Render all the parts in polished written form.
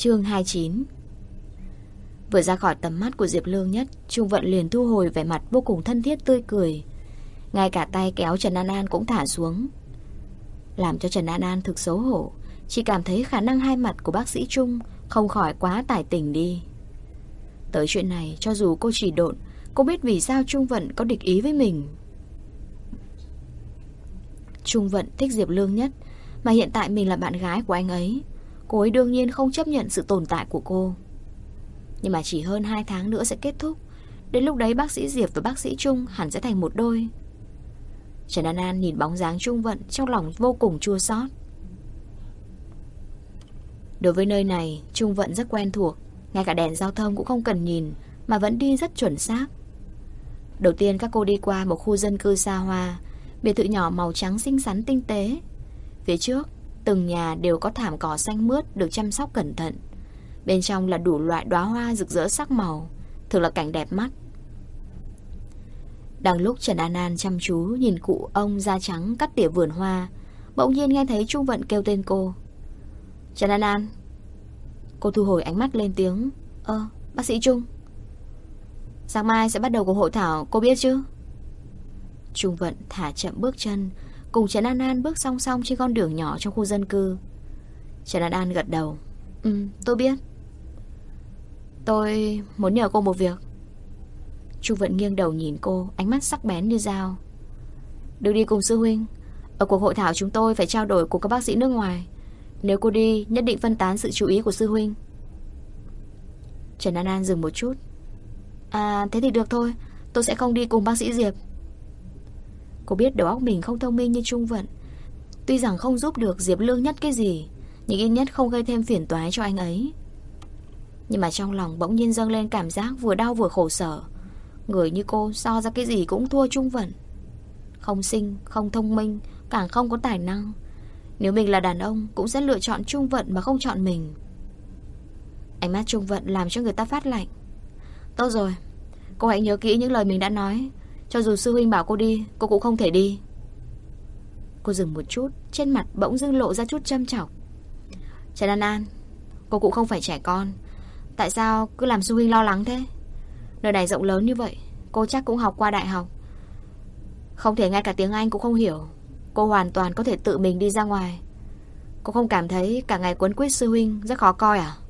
Chương 29. Vừa ra khỏi tầm mắt của Diệp Lương Nhất, Trung Vận liền thu hồi vẻ mặt vô cùng thân thiết tươi cười. Ngay cả tay kéo Trần An An cũng thả xuống, làm cho Trần An An thực xấu hổ. Chỉ cảm thấy khả năng hai mặt của bác sĩ Trung không khỏi quá tài tình đi. Tới chuyện này, cho dù cô chỉ độn, cô biết vì sao Trung Vận có địch ý với mình. Trung Vận thích Diệp Lương Nhất, mà hiện tại mình là bạn gái của anh ấy, cô ấy đương nhiên không chấp nhận sự tồn tại của cô. Nhưng mà chỉ hơn 2 tháng nữa sẽ kết thúc. Đến lúc đấy bác sĩ Diệp và bác sĩ Trung hẳn sẽ thành một đôi. Trần An An nhìn bóng dáng Trung Vận, trong lòng vô cùng chua xót. Đối với nơi này, Trung Vận rất quen thuộc. Ngay cả đèn giao thông cũng không cần nhìn, mà vẫn đi rất chuẩn xác. Đầu tiên các cô đi qua một khu dân cư xa hoa, biệt thự nhỏ màu trắng xinh xắn tinh tế. Phía trước, từng nhà đều có thảm cỏ xanh mướt được chăm sóc cẩn thận. Bên trong là đủ loại đóa hoa rực rỡ sắc màu, thực là cảnh đẹp mắt. Đang lúc Trần An An chăm chú nhìn cụ ông da trắng cắt tỉa vườn hoa, bỗng nhiên nghe thấy Trung Vận kêu tên cô. Trần An An. Cô thu hồi ánh mắt lên tiếng. Bác sĩ Trung. Sáng mai sẽ bắt đầu cuộc hội thảo, cô biết chứ? Trung Vận thả chậm bước chân, cùng Trần An An bước song song trên con đường nhỏ trong khu dân cư. Trần An An gật đầu. Tôi biết. Tôi muốn nhờ cô một việc. Trung Vận nghiêng đầu nhìn cô, ánh mắt sắc bén như dao. Được đi cùng sư huynh. Ở cuộc hội thảo chúng tôi phải trao đổi cùng các bác sĩ nước ngoài. Nếu cô đi, nhất định phân tán sự chú ý của sư huynh. Trần An An dừng một chút. Thế thì được thôi, tôi sẽ không đi cùng bác sĩ Diệp. Cô biết đầu óc mình không thông minh như Trung Vận. Tuy rằng không giúp được Diệp Lương Nhất cái gì, nhưng ít nhất không gây thêm phiền toái cho anh ấy. Nhưng mà trong lòng bỗng nhiên dâng lên cảm giác vừa đau vừa khổ sở. Người như cô so ra cái gì cũng thua Trung Vận. Không xinh, không thông minh, càng không có tài năng. Nếu mình là đàn ông cũng sẽ lựa chọn Trung Vận mà không chọn mình. Ánh mắt Trung Vận làm cho người ta phát lạnh. Tốt rồi, cô hãy nhớ kỹ những lời mình đã nói. Cho dù sư huynh bảo cô đi, cô cũng không thể đi. Cô dừng một chút, trên mặt bỗng dưng lộ ra chút châm chọc. Trần An An, cô cũng không phải trẻ con. Tại sao cứ làm sư huynh lo lắng thế? Nơi này rộng lớn như vậy, cô chắc cũng học qua đại học. Không thể ngay cả tiếng Anh cũng không hiểu. Cô hoàn toàn có thể tự mình đi ra ngoài. Cô không cảm thấy cả ngày quấn quýt sư huynh rất khó coi à?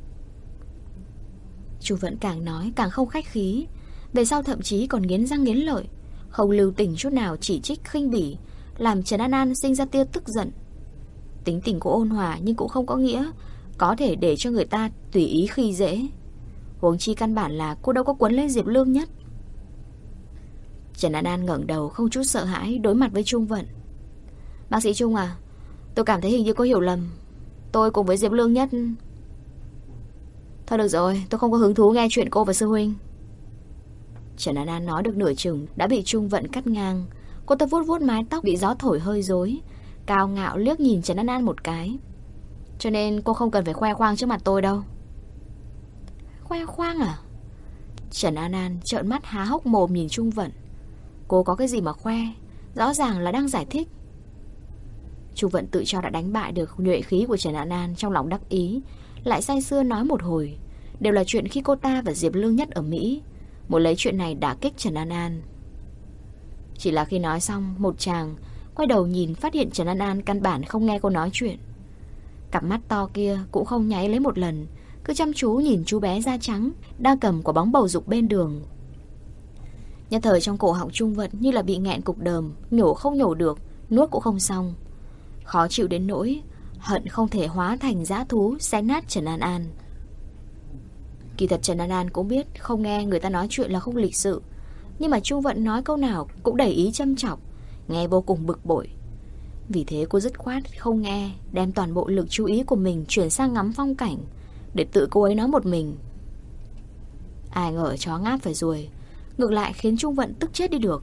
Trung Vận càng nói càng không khách khí. Về sau thậm chí còn nghiến răng nghiến lợi, không lưu tình chút nào chỉ trích khinh bỉ, làm Trần An An sinh ra tia tức giận. Tính tình cô ôn hòa nhưng cũng không có nghĩa có thể để cho người ta tùy ý khi dễ. Huống chi căn bản là cô đâu có quấn lên Diệp Lương Nhất. Trần An An ngẩng đầu không chút sợ hãi đối mặt với Trung Vận. Bác sĩ Trung à, tôi cảm thấy hình như có hiểu lầm. Tôi cùng với Diệp Lương Nhất. Thôi được rồi, tôi không có hứng thú nghe chuyện cô và sư huynh. Trần An An nói được nửa chừng đã bị Trung Vận cắt ngang. Cô ta vuốt vuốt mái tóc bị gió thổi hơi rối, cao ngạo liếc nhìn Trần An An một cái. Cho nên cô không cần phải khoe khoang trước mặt tôi đâu. Khoe khoang à? Trần An An trợn mắt há hốc mồm nhìn Trung Vận. Cô có cái gì mà khoe? Rõ ràng là đang giải thích. Trung Vận tự cho đã đánh bại được nhuệ khí của Trần An An, trong lòng đắc ý, lại say sưa nói một hồi. Đều là chuyện khi cô ta và Diệp Lương Nhất ở Mỹ, muốn lấy chuyện này đả kích Trần An An. Chỉ là khi nói xong, một chàng quay đầu nhìn phát hiện Trần An An căn bản không nghe cô nói chuyện. Cặp mắt to kia cũng không nháy lấy một lần, cứ chăm chú nhìn chú bé da trắng đang cầm quả bóng bầu dục bên đường. Nhất thời trong cổ họng Trung Vận như là bị nghẹn cục đờm, nhổ không nhổ được, nuốt cũng không xong. Khó chịu đến nỗi hận không thể hóa thành dã thú xé nát Trần An An. Kỳ thật Trần An An cũng biết không nghe người ta nói chuyện là không lịch sự, nhưng mà Trung Vận nói câu nào cũng đầy ý châm chọc, nghe vô cùng bực bội. Vì thế cô dứt khoát không nghe, đem toàn bộ lực chú ý của mình chuyển sang ngắm phong cảnh, để tự cô ấy nói một mình. Ai ngờ chó ngáp phải ruồi, ngược lại khiến Trung Vận tức chết đi được.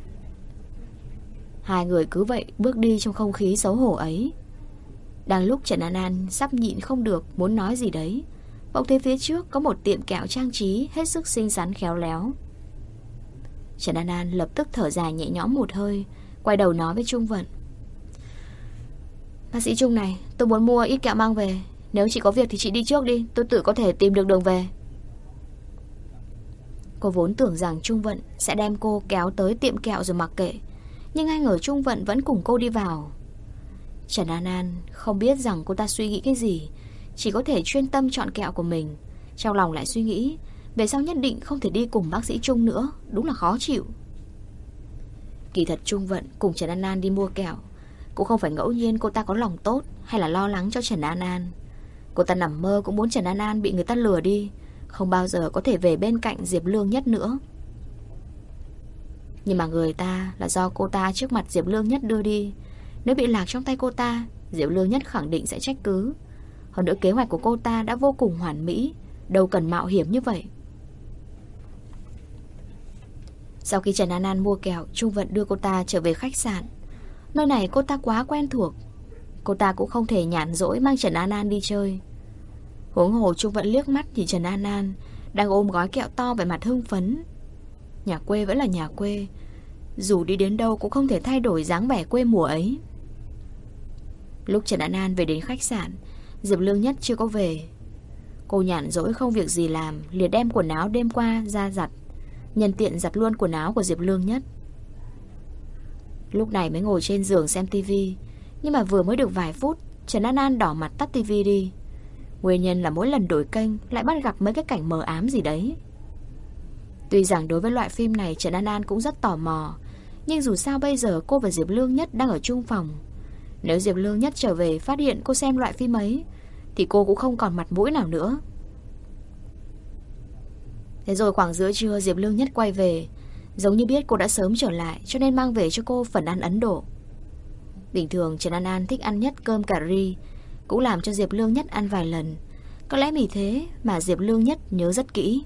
Hai người cứ vậy bước đi trong không khí xấu hổ ấy. Đang lúc Trần An An sắp nhịn không được muốn nói gì đấy, bỗng thấy phía trước có một tiệm kẹo trang trí hết sức xinh xắn khéo léo. Trần An An lập tức thở dài nhẹ nhõm một hơi, quay đầu nói với Trung Vận. Bác sĩ Trung này, tôi muốn mua ít kẹo mang về, Nếu chị có việc thì chị đi trước đi, tôi tự có thể tìm được đường về. Cô vốn tưởng rằng Trung Vận sẽ đem cô kéo tới tiệm kẹo rồi mặc kệ, nhưng ai ngờ Trung Vận vẫn cùng cô đi vào. Trần An An không biết rằng cô ta suy nghĩ cái gì, chỉ có thể chuyên tâm chọn kẹo của mình. Trong lòng lại suy nghĩ về sau nhất định không thể đi cùng bác sĩ Trung nữa, đúng là khó chịu. Kỳ thật Trung Vận cùng Trần An An đi mua kẹo cũng không phải ngẫu nhiên cô ta có lòng tốt hay là lo lắng cho Trần An An. Cô ta nằm mơ cũng muốn Trần An An bị người ta lừa đi, không bao giờ có thể về bên cạnh Diệp Lương Nhất nữa. Nhưng mà người ta là do cô ta trước mặt Diệp Lương Nhất đưa đi. Nếu bị lạc trong tay cô ta, Diệp Lương Nhất khẳng định sẽ trách cứ. Hơn nữa kế hoạch của cô ta đã vô cùng hoàn mỹ, đâu cần mạo hiểm như vậy. Sau khi Trần An An mua kẹo, Trung Vận đưa cô ta trở về khách sạn. Nơi này cô ta quá quen thuộc, cô ta cũng không thể nhàn rỗi mang Trần An An đi chơi. Huống hồ Trung Vận liếc mắt nhìn Trần An An đang ôm gói kẹo to về mặt hưng phấn. Nhà quê vẫn là nhà quê, dù đi đến đâu cũng không thể thay đổi dáng vẻ quê mùa ấy. Lúc Trần An An về đến khách sạn, Diệp Lương Nhất chưa có về. Cô nhàn rỗi không việc gì làm, liền đem quần áo đêm qua ra giặt, nhân tiện giặt luôn quần áo của Diệp Lương Nhất. Lúc này mới ngồi trên giường xem tivi, nhưng mà vừa mới được vài phút, Trần An An đỏ mặt tắt tivi đi. Nguyên nhân là mỗi lần đổi kênh lại bắt gặp mấy cái cảnh mờ ám gì đấy. Tuy rằng đối với loại phim này Trần An An cũng rất tò mò, nhưng dù sao bây giờ cô và Diệp Lương Nhất đang ở chung phòng. Nếu Diệp Lương Nhất trở về phát hiện cô xem loại phim ấy thì cô cũng không còn mặt mũi nào nữa. Thế rồi khoảng giữa trưa Diệp Lương Nhất quay về, giống như biết cô đã sớm trở lại cho nên mang về cho cô phần ăn Ấn Độ. Bình thường Trần An An thích ăn nhất cơm cà ri, cũng làm cho Diệp Lương Nhất ăn vài lần. Có lẽ vì thế mà Diệp Lương Nhất nhớ rất kỹ.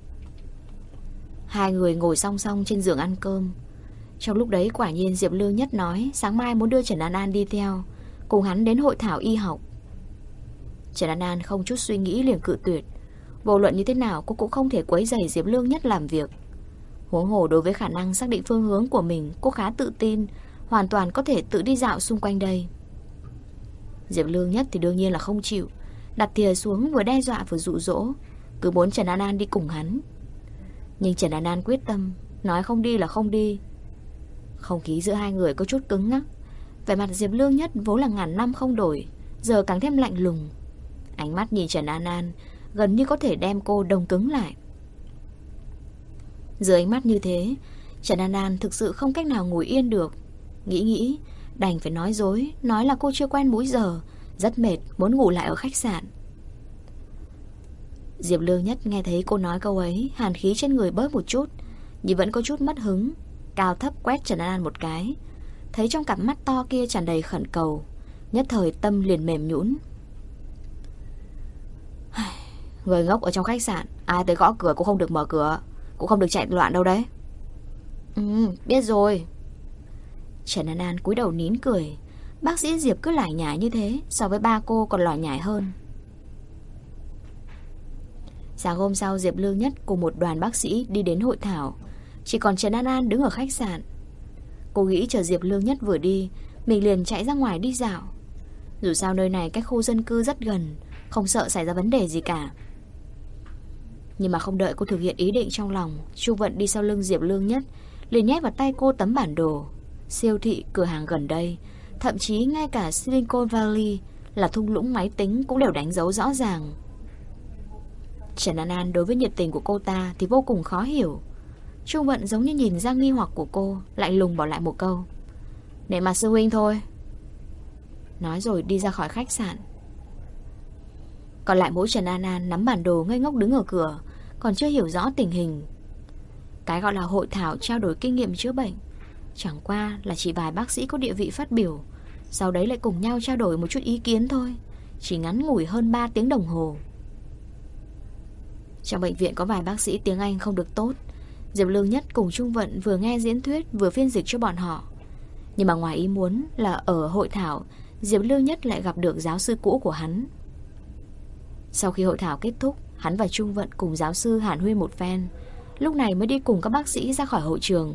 Hai người ngồi song song trên giường ăn cơm. Trong lúc đấy quả nhiên Diệp Lương Nhất nói sáng mai muốn đưa Trần An An đi theo, cùng hắn đến hội thảo y học. Trần An An không chút suy nghĩ liền cự tuyệt. Vô luận như thế nào cô cũng không thể quấy rầy Diệp Lương Nhất làm việc. Huống hồ đối với khả năng xác định phương hướng của mình, cô khá tự tin, hoàn toàn có thể tự đi dạo xung quanh đây. Diệp Lương Nhất thì đương nhiên là không chịu, đặt thìa xuống vừa đe dọa vừa dụ dỗ, cứ muốn Trần An An đi cùng hắn. Nhưng Trần An An quyết tâm, nói không đi là không đi. Không khí giữa hai người có chút cứng ngắc. Vẻ mặt Diệp Lương Nhất vốn là ngàn năm không đổi, giờ càng thêm lạnh lùng. Ánh mắt nhìn Trần An An gần như có thể đem cô đông cứng lại. Dưới ánh mắt như thế, Trần An An thực sự không cách nào ngồi yên được. Nghĩ đành phải nói dối, nói là cô chưa quen múi giờ, rất mệt, muốn ngủ lại ở khách sạn. Diệp Lương Nhất nghe thấy cô nói câu ấy, hàn khí trên người bớt một chút, nhưng vẫn có chút mất hứng. Cao thấp quét Trần An An một cái, thấy trong cặp mắt to kia tràn đầy khẩn cầu, nhất thời tâm liền mềm nhũn. Người ngốc ở trong khách sạn, ai tới gõ cửa cũng không được mở cửa, cũng không được chạy loạn đâu đấy. Biết rồi. Trần An An cúi đầu nín cười. Bác sĩ Diệp cứ lải nhải như thế, so với ba cô còn lải nhải hơn. Sáng hôm sau Diệp Lương Nhất cùng một đoàn bác sĩ đi đến hội thảo, chỉ còn Trần An An đứng ở khách sạn. Cô nghĩ chờ Diệp Lương Nhất vừa đi, mình liền chạy ra ngoài đi dạo. Dù sao nơi này cách khu dân cư rất gần, không sợ xảy ra vấn đề gì cả. Nhưng mà không đợi cô thực hiện ý định trong lòng, Chu Vận đi sau lưng Diệp Lương Nhất, liền nhét vào tay cô tấm bản đồ siêu thị, cửa hàng gần đây, thậm chí ngay cả Silicon Valley là thung lũng máy tính cũng đều đánh dấu rõ ràng. Trần An An đối với nhiệt tình của cô ta thì vô cùng khó hiểu. Chu Vận giống như nhìn ra nghi hoặc của cô, lạnh lùng bỏ lại một câu: "Nể mặt sư huynh thôi." Nói rồi đi ra khỏi khách sạn. Còn lại mỗi Trần An An nắm bản đồ ngây ngốc đứng ở cửa, còn chưa hiểu rõ tình hình. Cái gọi là hội thảo trao đổi kinh nghiệm chữa bệnh chẳng qua là chỉ vài bác sĩ có địa vị phát biểu, sau đấy lại cùng nhau trao đổi một chút ý kiến thôi, chỉ ngắn ngủi hơn 3 tiếng đồng hồ. Trong bệnh viện có vài bác sĩ tiếng Anh không được tốt, Diệp Lương Nhất cùng Trung Vận vừa nghe diễn thuyết vừa phiên dịch cho bọn họ. Nhưng mà ngoài ý muốn là ở hội thảo, Diệp Lương Nhất lại gặp được giáo sư cũ của hắn. Sau khi hội thảo kết thúc, hắn và Trung Vận cùng giáo sư hàn huyên một phen, lúc này mới đi cùng các bác sĩ ra khỏi hội trường.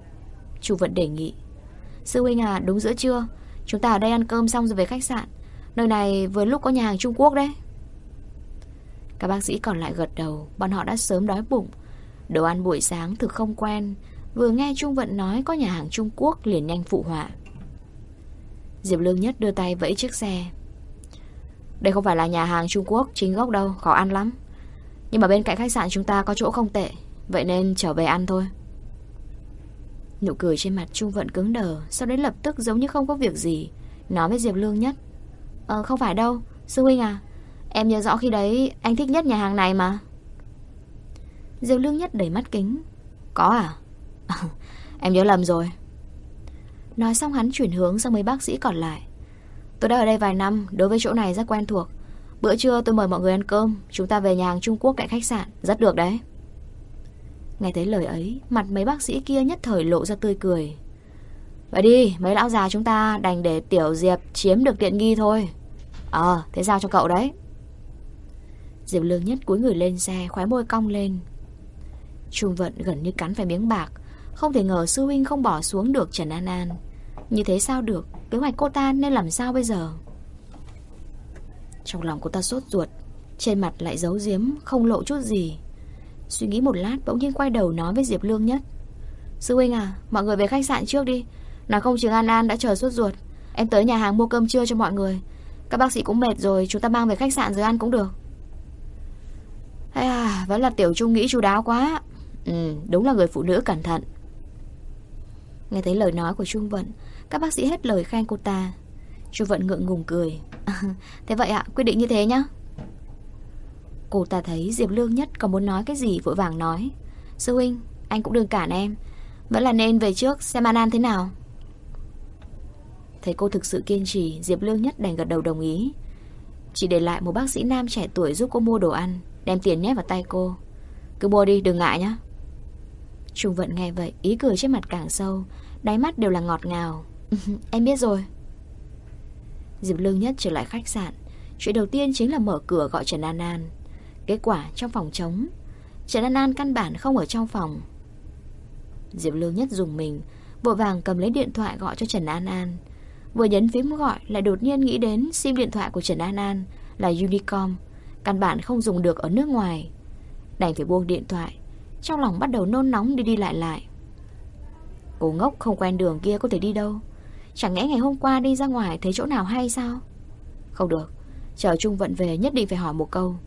Trung Vận đề nghị: "Sư huynh à, đúng giữa trưa, chúng ta ở đây ăn cơm xong rồi về khách sạn. Nơi này vừa lúc có nhà hàng Trung Quốc đấy. Các bác sĩ còn lại gật đầu. Bọn họ đã sớm đói bụng. Đồ ăn buổi sáng thực không quen. Vừa nghe Trung Vận nói có nhà hàng Trung Quốc liền nhanh phụ họa. Diệp Lương Nhất đưa tay vẫy chiếc xe. Đây không phải là nhà hàng Trung Quốc chính gốc đâu, khó ăn lắm. Nhưng mà bên cạnh khách sạn chúng ta có chỗ không tệ, vậy nên trở về ăn thôi. Nụ cười trên mặt Trung Vận cứng đờ. Sau đấy lập tức giống như không có việc gì nói với Diệp Lương Nhất. Không phải đâu, sư huynh à, em nhớ rõ khi đấy anh thích nhất nhà hàng này mà. Diệp Lương Nhất đẩy mắt kính. Có à? Em nhớ lầm rồi. Nói xong hắn chuyển hướng sang mấy bác sĩ còn lại. Tôi đã ở đây vài năm, đối với chỗ này rất quen thuộc. Bữa trưa tôi mời mọi người ăn cơm, chúng ta về nhà hàng Trung Quốc cạnh khách sạn, rất được đấy. Nghe thấy lời ấy, mặt mấy bác sĩ kia nhất thời lộ ra tươi cười. Vậy đi, mấy lão già chúng ta đành để Tiểu Diệp chiếm được tiện nghi thôi. Thế sao cho cậu đấy? Diệp Lương Nhất cúi người lên xe, khóe môi cong lên. Trung Vận gần như cắn phải miếng bạc. Không thể ngờ sư huynh không bỏ xuống được Trần An An. Như thế sao được? Kế hoạch cô ta nên làm sao bây giờ? Trong lòng cô ta sốt ruột, trên mặt lại giấu giếm, không lộ chút gì. Suy nghĩ một lát bỗng nhiên quay đầu nói với Diệp Lương Nhất. Sư huynh à, mọi người về khách sạn trước đi. Nói không chừng An An đã chờ sốt ruột. Em tới nhà hàng mua cơm trưa cho mọi người. Các bác sĩ cũng mệt rồi, chúng ta mang về khách sạn rồi ăn cũng được. Vẫn là Tiểu Trung nghĩ chu đáo quá. Đúng là người phụ nữ cẩn thận. Nghe thấy lời nói của Trung Vận, các bác sĩ hết lời khen cô ta. Trung Vận ngượng ngùng cười. Thế vậy ạ, quyết định như thế nhá. Cô ta thấy Diệp Lương Nhất còn muốn nói cái gì vội vàng nói. Sư huynh, anh cũng đừng cản em. Vẫn là nên về trước xem An An thế nào. Thấy cô thực sự kiên trì, Diệp Lương Nhất đành gật đầu đồng ý. Chỉ để lại một bác sĩ nam trẻ tuổi giúp cô mua đồ ăn, đem tiền nhét vào tay cô. Cứ mua đi, đừng ngại nhá. Trung Vận nghe vậy, ý cười trên mặt càng sâu, đáy mắt đều là ngọt ngào. Em biết rồi. Diệp Lương Nhất trở lại khách sạn. Chuyện đầu tiên chính là mở cửa gọi Trần An An. Kết quả trong phòng trống. Trần An An căn bản không ở trong phòng. Diệp Lương Nhất dùng mình, vội vàng cầm lấy điện thoại gọi cho Trần An An. Vừa nhấn phím gọi lại đột nhiên nghĩ đến sim điện thoại của Trần An An là Unicom, căn bản không dùng được ở nước ngoài. Đành phải buông điện thoại. Trong lòng bắt đầu nôn nóng đi đi lại lại. Cô ngốc không quen đường kia có thể đi đâu? Chẳng lẽ ngày hôm qua đi ra ngoài thấy chỗ nào hay sao? Không được, chờ Trung Vận về nhất định phải hỏi một câu.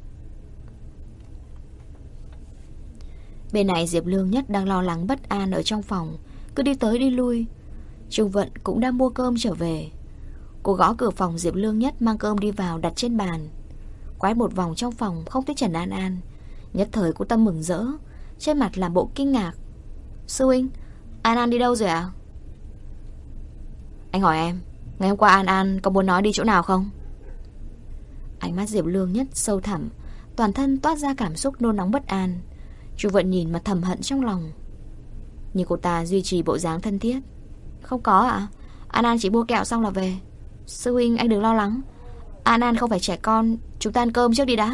Bên này Diệp Lương Nhất đang lo lắng bất an ở trong phòng, cứ đi tới đi lui. Trung Vận cũng đang mua cơm trở về. Cô gõ cửa phòng Diệp Lương Nhất mang cơm đi vào đặt trên bàn. Quét một vòng trong phòng không thấy Trần An An. Nhất thời cô tâm mừng rỡ, trên mặt làm bộ kinh ngạc. Sư huynh, An An đi đâu rồi ạ? Anh hỏi em, ngày hôm qua An An có muốn nói đi chỗ nào không? Ánh mắt Diệp Lương Nhất sâu thẳm, toàn thân toát ra cảm xúc nôn nóng bất an. Trung Vận nhìn mà thầm hận trong lòng. Nhưng cô ta duy trì bộ dáng thân thiết. Không có ạ, An An chỉ mua kẹo xong là về. Sư huynh anh đừng lo lắng, An An không phải trẻ con, chúng ta ăn cơm trước đi đã.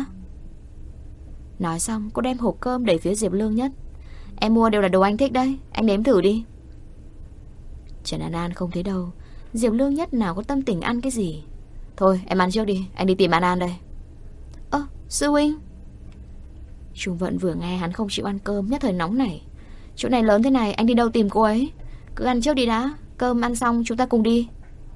Nói xong cô đem hộp cơm đẩy phía Diệp Lương Nhất. Em mua đều là đồ anh thích đấy, anh nếm thử đi. Trần An An không thấy đâu. Diệp Lương Nhất nào có tâm tình ăn cái gì. Thôi em ăn trước đi, anh đi tìm An An đây. Sư huynh. Trung Vận vừa nghe hắn không chịu ăn cơm, nhất thời nóng nảy. Chỗ này lớn thế này, anh đi đâu tìm cô ấy? Cứ ăn trước đi đã, cơm ăn xong chúng ta cùng đi.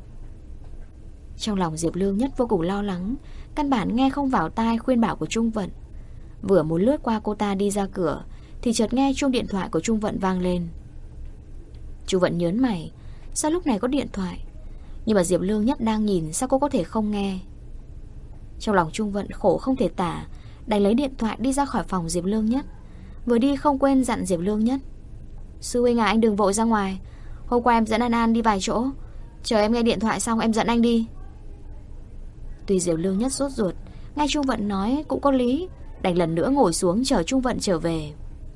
Trong lòng Diệp Lương Nhất vô cùng lo lắng, căn bản nghe không vào tai khuyên bảo của Trung Vận. Vừa muốn lướt qua cô ta đi ra cửa thì chợt nghe chuông điện thoại của Trung Vận vang lên. Trung Vận nhớn mày, sao lúc này có điện thoại? Nhưng mà Diệp Lương Nhất đang nhìn, sao cô có thể không nghe? Trong lòng Trung Vận khổ không thể tả, đành lấy điện thoại đi ra khỏi phòng Diệp Lương Nhất. Vừa đi không quên dặn Diệp Lương Nhất. Sư huynh à, anh đừng vội ra ngoài. Hôm qua em dẫn An An đi vài chỗ, chờ em nghe điện thoại xong em dẫn anh đi. Tuy Diệp Lương Nhất sốt ruột, nghe Trung Vận nói cũng có lý, đành lần nữa ngồi xuống chờ Trung Vận trở về.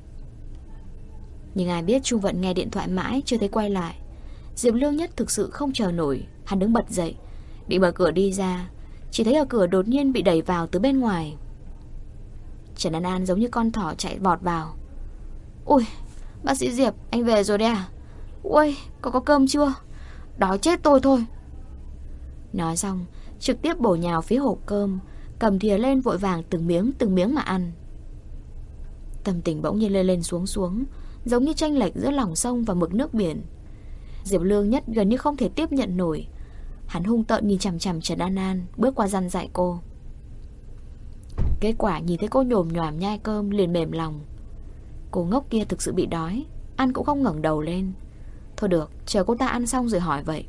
Nhưng ai biết Trung Vận nghe điện thoại mãi chưa thấy quay lại. Diệp Lương Nhất thực sự không chờ nổi, hắn đứng bật dậy định mở cửa đi ra, chỉ thấy ở cửa đột nhiên bị đẩy vào từ bên ngoài. Trần An An giống như con thỏ chạy vọt vào. Ui, bác sĩ Diệp, anh về rồi đấy à? Ui, có cơm chưa? Đói chết tôi thôi. Nói xong trực tiếp bổ nhào phía hộp cơm, cầm thìa lên vội vàng từng miếng mà ăn. Tâm tình bỗng nhiên lên lên xuống xuống, giống như chênh lệch giữa lòng sông và mực nước biển. Diệp Lương Nhất gần như không thể tiếp nhận nổi. Hắn hung tợn nhìn chằm chằm Trần An An, bước qua dặn dạy cô. Kết quả nhìn thấy cô nhồm nhoàm nhai cơm liền mềm lòng. Cô ngốc kia thực sự bị đói, ăn cũng không ngẩng đầu lên. Thôi được, chờ cô ta ăn xong rồi hỏi vậy.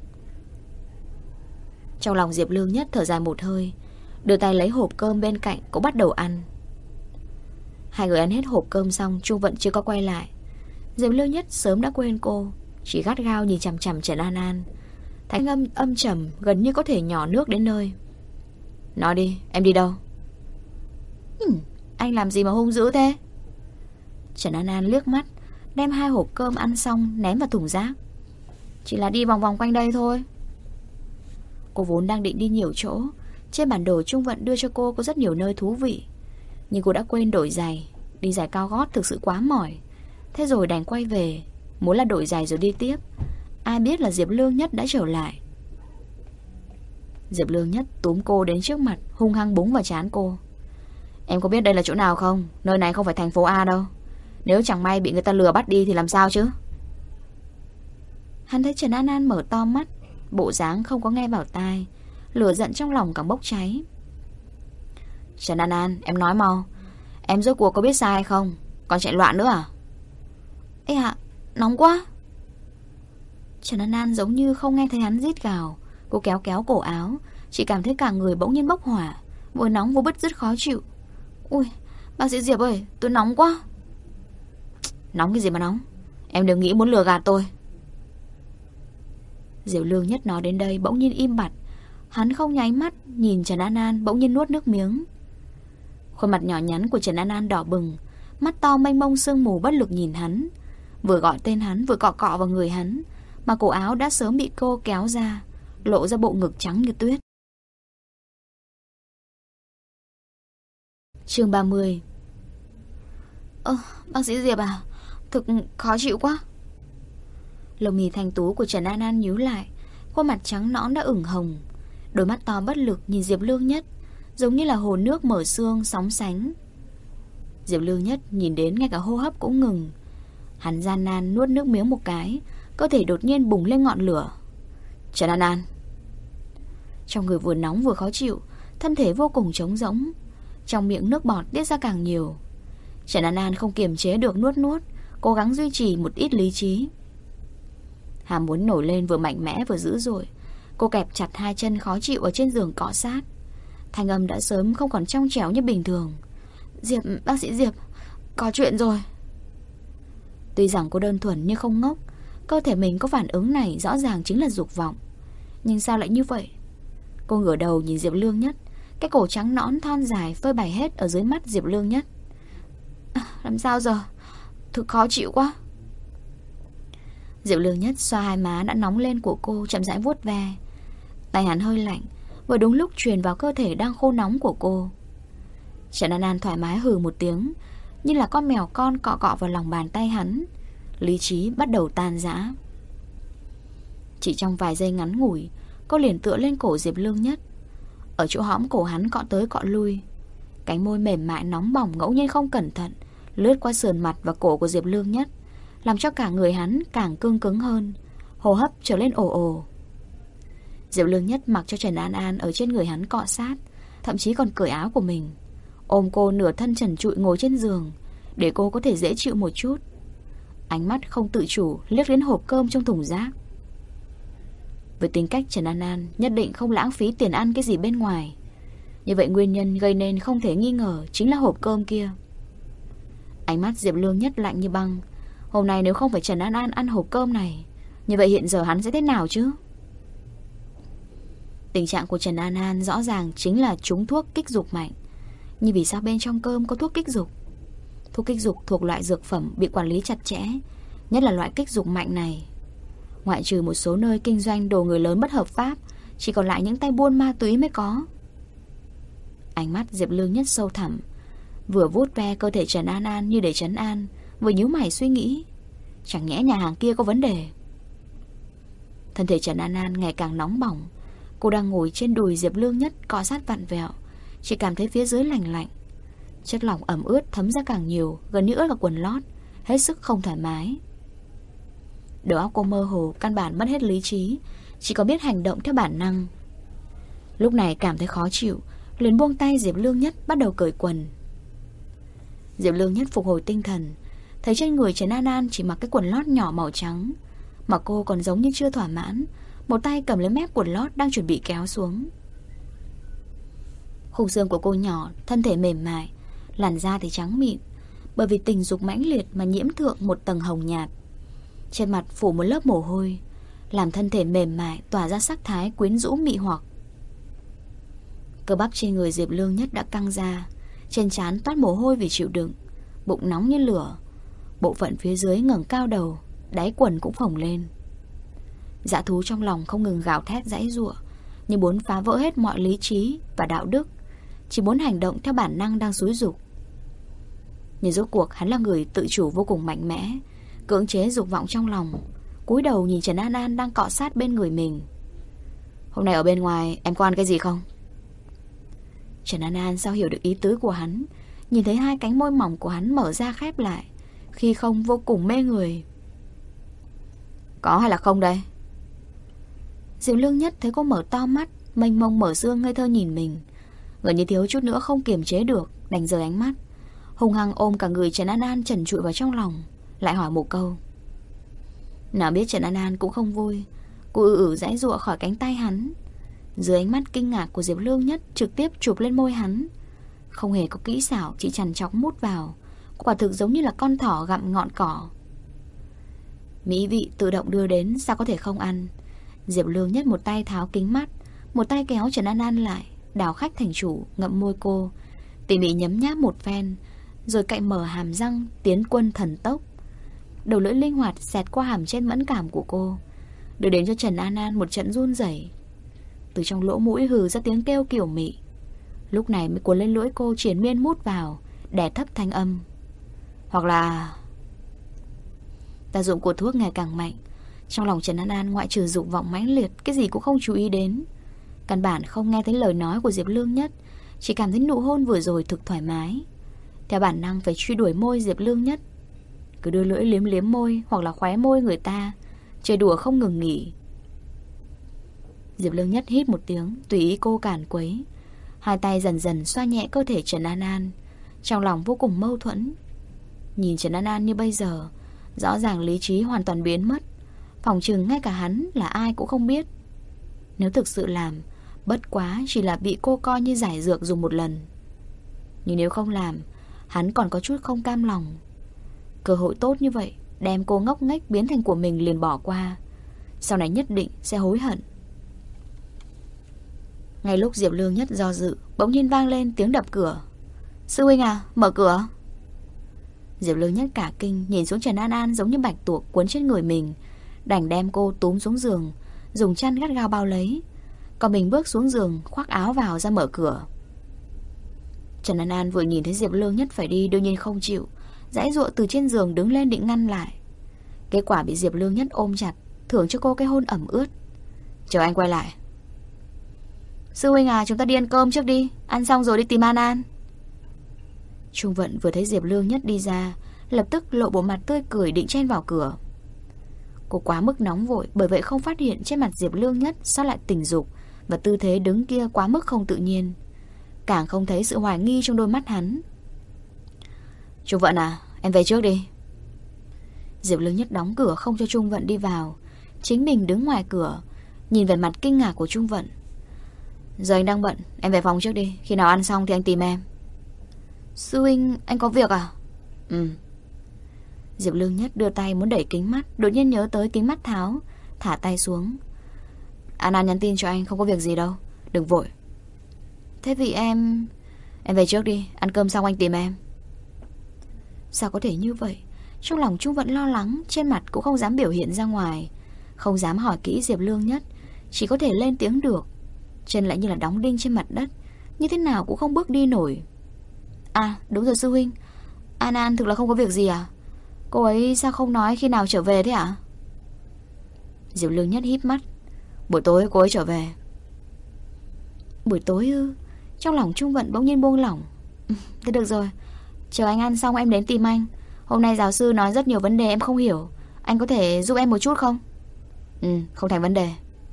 Trong lòng Diệp Lương Nhất thở dài một hơi, đưa tay lấy hộp cơm bên cạnh, cũng bắt đầu ăn. Hai người ăn hết hộp cơm xong, Trung Vận chưa có quay lại. Diệp Lương Nhất sớm đã quên cô, chỉ gắt gao nhìn chằm chằm Trần An An. Thanh âm âm trầm, gần như có thể nhỏ nước đến nơi. Nói đi, em đi đâu? Anh làm gì mà hung dữ thế? Trần An An liếc mắt, đem 2 hộp cơm ăn xong ném vào thùng rác. Chỉ là đi vòng vòng quanh đây thôi. Cô vốn đang định đi nhiều chỗ. Trên bản đồ Trung Vận đưa cho cô có rất nhiều nơi thú vị, nhưng cô đã quên đổi giày. Đi giày cao gót thực sự quá mỏi. Thế rồi đành quay về, muốn là đổi giày rồi đi tiếp. Ai biết là Diệp Lương Nhất đã trở lại. Diệp Lương Nhất túm cô đến trước mặt, hung hăng búng vào trán cô. Em có biết đây là chỗ nào không? Nơi này không phải thành phố A đâu. Nếu chẳng may bị người ta lừa bắt đi thì làm sao chứ? Hắn thấy Trần An An mở to mắt, bộ dáng không có nghe vào tai, lửa giận trong lòng càng bốc cháy. Trần An An, em nói mau. Em rốt cuộc có biết sai hay không? Còn chạy loạn nữa à? Ê ạ, nóng quá. Trần An An giống như không nghe thấy hắn rít gào. Cô kéo kéo cổ áo, chỉ cảm thấy cả người bỗng nhiên bốc hỏa, vừa nóng vừa bứt rứt khó chịu. Ui, bác sĩ Diệp ơi, tôi nóng quá. Nóng cái gì mà nóng? Em đừng nghĩ muốn lừa gạt tôi. Diệp Lương Nhất nói đến đây bỗng nhiên im bặt. Hắn không nháy mắt, nhìn Trần An An bỗng nhiên nuốt nước miếng. Khuôn mặt nhỏ nhắn của Trần An An đỏ bừng, mắt to mênh mông sương mù bất lực nhìn hắn. Vừa gọi tên hắn vừa cọ cọ vào người hắn, mà cổ áo đã sớm bị cô kéo ra, lộ ra bộ ngực trắng như tuyết. Chương 30. Bác sĩ Diệp à, thực khó chịu quá. Lông mì thanh tú của Trần An An nhíu lại, khuôn mặt trắng nõn đã ửng hồng, đôi mắt to bất lực nhìn Diệp Lương Nhất, giống như là hồ nước mở xương sóng sánh. Diệp Lương Nhất nhìn đến ngay cả hô hấp cũng ngừng. Hắn gian nan nuốt nước miếng một cái, cơ thể đột nhiên bùng lên ngọn lửa. Trần An An. Trong người vừa nóng vừa khó chịu, thân thể vô cùng trống rỗng, trong miệng nước bọt tiết ra càng nhiều. Trần An An không kiềm chế được nuốt, cố gắng duy trì một ít lý trí. Hàm muốn nổi lên vừa mạnh mẽ vừa dữ dội. Cô kẹp chặt 2 chân khó chịu ở trên giường cọ sát. Thanh âm đã sớm không còn trong trẻo như bình thường. Diệp, bác sĩ Diệp, có chuyện rồi. Tuy rằng cô đơn thuần nhưng không ngốc. Cơ thể mình có phản ứng này rõ ràng chính là dục vọng. Nhưng sao lại như vậy? Cô ngửa đầu nhìn Diệp Lương Nhất, cái cổ trắng nõn thon dài phơi bày hết ở dưới mắt Diệp Lương Nhất. Làm sao giờ? Thực khó chịu quá. Diệp Lương Nhất xoa 2 má đã nóng lên của cô, chậm rãi vuốt ve. Tay hắn hơi lạnh, vừa đúng lúc truyền vào cơ thể đang khô nóng của cô. Trần An An thoải mái hừ một tiếng, như là con mèo con cọ cọ vào lòng bàn tay hắn. Lý trí bắt đầu tan rã. Chỉ trong vài giây ngắn ngủi, cô liền tựa lên cổ Diệp Lương Nhất. Ở chỗ hõm cổ hắn cọ tới cọ lui. Cánh môi mềm mại nóng bỏng ngẫu nhiên không cẩn thận lướt qua sườn mặt và cổ của Diệp Lương Nhất, làm cho cả người hắn càng cương cứng hơn, hô hấp trở lên ồ ồ. Diệp Lương Nhất mặc cho Trần An An ở trên người hắn cọ sát, thậm chí còn cởi áo của mình, ôm cô nửa thân trần trụi ngồi trên giường, để cô có thể dễ chịu một chút. Ánh mắt không tự chủ liếc đến hộp cơm trong thùng rác. Với tính cách Trần An An nhất định không lãng phí tiền ăn cái gì bên ngoài. Như vậy nguyên nhân gây nên không thể nghi ngờ chính là hộp cơm kia. Ánh mắt Diệp Lương Nhất lạnh như băng. Hôm nay nếu không phải Trần An An ăn hộp cơm này, như vậy hiện giờ hắn sẽ thế nào chứ? Tình trạng của Trần An An rõ ràng chính là trúng thuốc kích dục mạnh. Nhưng vì sao bên trong cơm có thuốc kích dục? Thuốc kích dục thuộc loại dược phẩm bị quản lý chặt chẽ, nhất là loại kích dục mạnh này. Ngoại trừ một số nơi kinh doanh đồ người lớn bất hợp pháp, chỉ còn lại những tay buôn ma túy mới có. Ánh mắt Diệp Lương Nhất sâu thẳm, vừa vuốt ve cơ thể Trần An An như để trấn an, vừa nhíu mày suy nghĩ, chẳng nhẽ nhà hàng kia có vấn đề. Thân thể Trần An An ngày càng nóng bỏng, Cô đang ngồi trên đùi Diệp Lương Nhất, cọ sát vặn vẹo, chỉ cảm thấy phía dưới lạnh lạnh. Chất lỏng ẩm ướt thấm ra càng nhiều, gần như ướt cả quần lót, hết sức không thoải mái. Đầu óc cô mơ hồ, căn bản mất hết lý trí, chỉ có biết hành động theo bản năng. Lúc này cảm thấy khó chịu, liền buông tay Diệp Lương Nhất, bắt đầu cởi quần. Diệp Lương Nhất phục hồi tinh thần, thấy trên người Trần An An chỉ mặc cái quần lót nhỏ màu trắng, mà cô còn giống như chưa thỏa mãn, một tay cầm lấy mép quần lót đang chuẩn bị kéo xuống. Khung xương của cô nhỏ, thân thể mềm mại, làn da thì trắng mịn, bởi vì tình dục mãnh liệt mà nhiễm thượng một tầng hồng nhạt. Trên mặt phủ một lớp mồ hôi, làm thân thể mềm mại tỏa ra sắc thái quyến rũ mị hoặc. Cơ bắp trên người Diệp Lương Nhất đã căng ra, trên trán toát mồ hôi vì chịu đựng, bụng nóng như lửa, bộ phận phía dưới ngẩng cao đầu, đáy quần cũng phồng lên. Dã thú trong lòng không ngừng gào thét giãy giụa, như muốn phá vỡ hết mọi lý trí và đạo đức, chỉ muốn hành động theo bản năng đang xúi giục. Nhưng rốt cuộc hắn là người tự chủ vô cùng mạnh mẽ, cưỡng chế dục vọng trong lòng, cúi đầu nhìn Trần An An đang cọ sát bên người mình. Hôm nay ở bên ngoài em có ăn cái gì không? Trần An An sao hiểu được ý tứ của hắn, nhìn thấy hai cánh môi mỏng của hắn mở ra khép lại, khi không vô cùng mê người. Có hay là không đây? Diệp Lương Nhất thấy cô mở to mắt, mênh mông mở dương ngây thơ nhìn mình, gần như thiếu chút nữa không kiềm chế được, đành rời ánh mắt, hung hăng ôm cả người Trần An An trần trụi vào trong lòng, lại hỏi một câu. Nào biết Trần An An cũng không vui, cô giãy giụa khỏi cánh tay hắn. Dưới ánh mắt kinh ngạc của Diệp Lương Nhất, trực tiếp chụp lên môi hắn, không hề có kỹ xảo, chỉ chằn chọc mút vào, quả thực giống như là con thỏ gặm ngọn cỏ. Mỹ vị tự động đưa đến, sao có thể không ăn. Diệp Lương Nhất một tay tháo kính mắt, một tay kéo Trần An An lại, đảo khách thành chủ, ngậm môi cô, tỉ mỉ nhấm nháp một phen, rồi cạy mở hàm răng, tiến quân thần tốc. Đầu lưỡi linh hoạt xẹt qua hàm trên mẫn cảm của cô, đưa đến cho Trần An An một trận run rẩy. Từ trong lỗ mũi hừ ra tiếng kêu kiểu mị, lúc này mới cuốn lên lưỡi cô triền miên mút vào, đè thấp thanh âm. Hoặc là... Tác dụng của thuốc ngày càng mạnh, trong lòng Trần An An ngoại trừ dục vọng mãnh liệt, cái gì cũng không chú ý đến. Căn bản không nghe thấy lời nói của Diệp Lương Nhất, chỉ cảm thấy nụ hôn vừa rồi thực thoải mái. Theo bản năng phải truy đuổi môi Diệp Lương Nhất, cứ đưa lưỡi liếm liếm môi hoặc là khóe môi người ta, chơi đùa không ngừng nghỉ. Diệp Lương Nhất hít một tiếng, tùy ý cô cản quấy, hai tay dần dần xoa nhẹ cơ thể Trần An An, trong lòng vô cùng mâu thuẫn. Nhìn Trần An An như bây giờ, rõ ràng lý trí hoàn toàn biến mất, phỏng chừng ngay cả hắn là ai cũng không biết. Nếu thực sự làm, bất quá chỉ là bị cô coi như giải dược dùng một lần. Nhưng nếu không làm, hắn còn có chút không cam lòng. Cơ hội tốt như vậy, đem cô ngốc nghếch biến thành của mình liền bỏ qua, sau này nhất định sẽ hối hận. Ngay lúc Diệp Lương Nhất do dự, bỗng nhiên vang lên tiếng đập cửa. Sư huynh à, mở cửa. Diệp Lương Nhất cả kinh, nhìn xuống Trần An An giống như bạch tuộc cuốn trên người mình, đành đem cô túm xuống giường, dùng chăn gắt gao bao lấy, còn mình bước xuống giường, khoác áo vào ra mở cửa. Trần An An vừa nhìn thấy Diệp Lương Nhất phải đi, đương nhiên không chịu, giãy giụa từ trên giường đứng lên định ngăn lại. Kết quả bị Diệp Lương Nhất ôm chặt, thưởng cho cô cái hôn ẩm ướt. Chờ anh quay lại. Sư huynh à, chúng ta đi ăn cơm trước đi, ăn xong rồi đi tìm An An. Trung Vận vừa thấy Diệp Lương Nhất đi ra, lập tức lộ bộ mặt tươi cười định chen vào cửa. Cô quá mức nóng vội, bởi vậy không phát hiện trên mặt Diệp Lương Nhất sao lại tình dục, và tư thế đứng kia quá mức không tự nhiên, càng không thấy sự hoài nghi trong đôi mắt hắn. Trung Vận à, em về trước đi. Diệp Lương Nhất đóng cửa không cho Trung Vận đi vào, chính mình đứng ngoài cửa, nhìn về mặt kinh ngạc của Trung Vận. Giờ anh đang bận, em về phòng trước đi, khi nào ăn xong thì anh tìm em. Sư huynh, anh có việc à? Diệp Lương Nhất đưa tay muốn đẩy kính mắt, đột nhiên nhớ tới kính mắt tháo, thả tay xuống. An An nhắn tin cho anh, không có việc gì đâu, đừng vội. Thế vì em về trước đi, ăn cơm xong anh tìm em. Sao có thể như vậy? Trong lòng Trung Vận lo lắng, trên mặt cũng không dám biểu hiện ra ngoài, không dám hỏi kỹ Diệp Lương Nhất, chỉ có thể lên tiếng được. Chân lại như là đóng đinh trên mặt đất, như thế nào cũng không bước đi nổi. À đúng rồi sư huynh, An An thực là không có việc gì à? Cô ấy sao không nói khi nào trở về thế ạ? Diệp Lương Nhất híp mắt. Buổi tối cô ấy trở về. Buổi tối ư? Trong lòng Trung Vận bỗng nhiên buông lỏng. Thế được rồi, chờ anh ăn xong em đến tìm anh. Hôm nay giáo sư nói rất nhiều vấn đề em không hiểu. Anh có thể giúp em một chút không? Không thành vấn đề.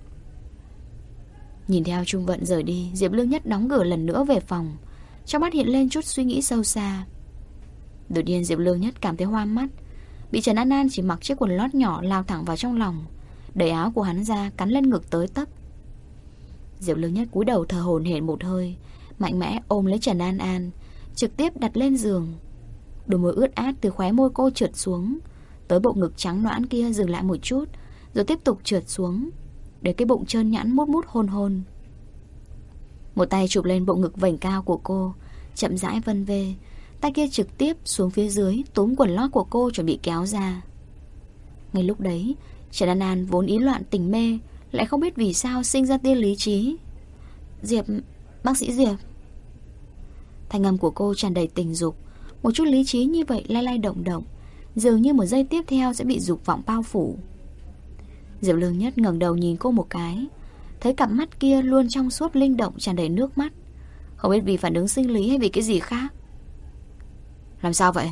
Nhìn theo Trung Vận rời đi, Diệp Lương Nhất đóng cửa lần nữa về phòng. Trong mắt hiện lên chút suy nghĩ sâu xa. Đột nhiên Diệp Lương Nhất cảm thấy hoa mắt. Bị Trần An An chỉ mặc chiếc quần lót nhỏ lao thẳng vào trong lòng, đẩy áo của hắn ra cắn lên ngực tới tấp. Diệp Lương Nhất cúi đầu thở hổn hển một hơi, mạnh mẽ ôm lấy Trần An An, trực tiếp đặt lên giường. Đôi môi ướt át từ khóe môi cô trượt xuống tới bộ ngực trắng nõn kia, dừng lại một chút rồi tiếp tục trượt xuống để cái bụng trơn nhẵn mút mút hôn hôn. Một tay chụp lên bộ ngực vành cao của cô, chậm rãi vân vê, tay kia trực tiếp xuống phía dưới túm quần lót của cô chuẩn bị kéo ra. Ngay lúc đấy, Trần An An vốn ý loạn tình mê lại không biết vì sao sinh ra tia lý trí. Diệp, bác sĩ Diệp. Thanh âm của cô tràn đầy tình dục, một chút lý trí như vậy lay lay động động, dường như một giây tiếp theo sẽ bị dục vọng bao phủ. Diệp Lương Nhất ngẩng đầu nhìn cô một cái, thấy cặp mắt kia luôn trong suốt linh động tràn đầy nước mắt, không biết vì phản ứng sinh lý hay vì cái gì khác. Làm sao vậy?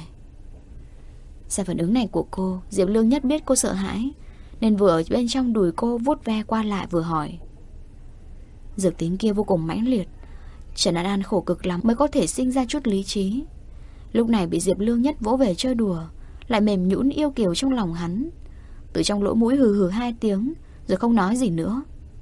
Xem phản ứng này của cô, Diệp Lương Nhất biết cô sợ hãi, nên vừa ở bên trong đùi cô vuốt ve qua lại vừa hỏi. Dược tính kia vô cùng mãnh liệt, Trần An An khổ cực lắm mới có thể sinh ra chút lý trí. Lúc này bị Diệp Lương Nhất vỗ về chơi đùa, lại mềm nhũn yêu kiều trong lòng hắn. Từ trong lỗ mũi hừ hừ 2 tiếng, rồi không nói gì nữa.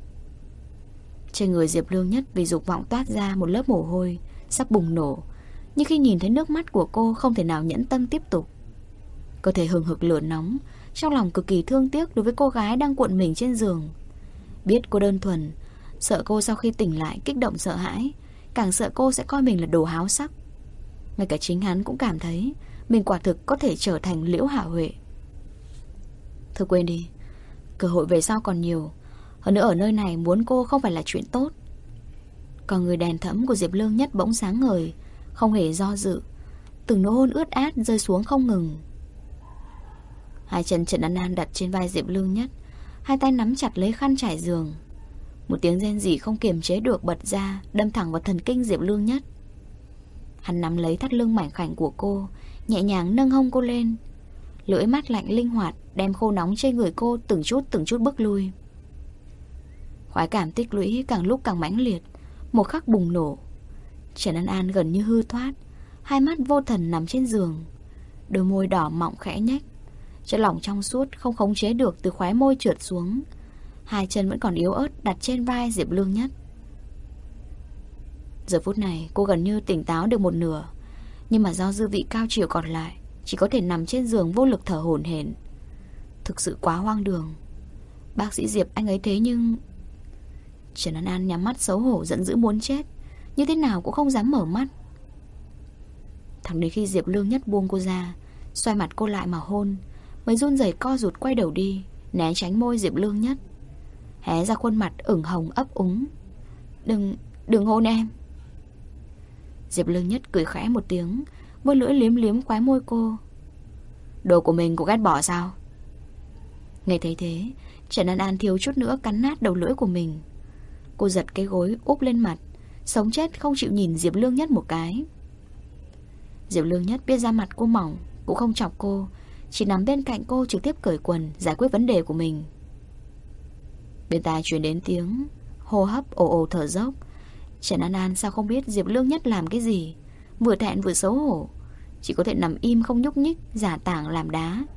Trên người Diệp Lương Nhất vì dục vọng toát ra một lớp mồ hôi sắp bùng nổ, nhưng khi nhìn thấy nước mắt của cô không thể nào nhẫn tâm tiếp tục. Cơ thể hừng hực lửa nóng, trong lòng cực kỳ thương tiếc đối với cô gái đang cuộn mình trên giường. Biết cô đơn thuần, sợ cô sau khi tỉnh lại kích động sợ hãi, càng sợ cô sẽ coi mình là đồ háo sắc. Ngay cả chính hắn cũng cảm thấy mình quả thực có thể trở thành Liễu Hạ Huệ. Thôi quên đi, cơ hội về sau còn nhiều. Hơn nữa ở nơi này muốn cô không phải là chuyện tốt. Còn người đèn thẫm của Diệp Lương Nhất bỗng sáng ngời, không hề do dự, từng nụ hôn ướt át rơi xuống không ngừng. Hai chân Trần An An đặt trên vai Diệp Lương Nhất, hai tay nắm chặt lấy khăn trải giường. Một tiếng rên rỉ không kiềm chế được bật ra, đâm thẳng vào thần kinh Diệp Lương Nhất. Hắn nắm lấy thắt lưng mảnh khảnh của cô, nhẹ nhàng nâng hông cô lên, lưỡi mát lạnh linh hoạt đem khô nóng trên người cô từng chút bước lui. Khoái cảm tích lũy càng lúc càng mãnh liệt, một khắc bùng nổ. Trần An An gần như hư thoát, hai mắt vô thần nằm trên giường, đôi môi đỏ mọng khẽ nhếch, chất lỏng trong suốt không khống chế được từ khóe môi trượt xuống. Hai chân vẫn còn yếu ớt đặt trên vai Diệp Lương Nhất. Giờ phút này cô gần như tỉnh táo được một nửa, nhưng mà do dư vị cao chiều còn lại, chỉ có thể nằm trên giường vô lực thở hổn hển. Thực sự quá hoang đường. Bác sĩ Diệp anh ấy thế nhưng... Trần An An nhắm mắt xấu hổ giận dữ muốn chết, như thế nào cũng không dám mở mắt. Thẳng đến khi Diệp Lương Nhất buông cô ra, xoay mặt cô lại mà hôn, mới run rẩy co rụt quay đầu đi, né tránh môi Diệp Lương Nhất, hé ra khuôn mặt ửng hồng ấp úng. Đừng hôn em. Diệp Lương Nhất cười khẽ một tiếng, môi lưỡi liếm liếm khóe môi cô. Đồ của mình cũng ghét bỏ sao? Nghe thấy thế, Trần An An thiếu chút nữa cắn nát đầu lưỡi của mình. Cô giật cái gối úp lên mặt, sống chết không chịu nhìn Diệp Lương Nhất một cái. Diệp Lương Nhất biết da mặt cô mỏng, cũng không chọc cô, chỉ nằm bên cạnh cô trực tiếp cởi quần giải quyết vấn đề của mình. Bên tai truyền đến tiếng hô hấp ồ ồ thở dốc. Trần An An sao không biết Diệp Lương Nhất làm cái gì, vừa thẹn vừa xấu hổ, chỉ có thể nằm im không nhúc nhích, giả tảng làm đá.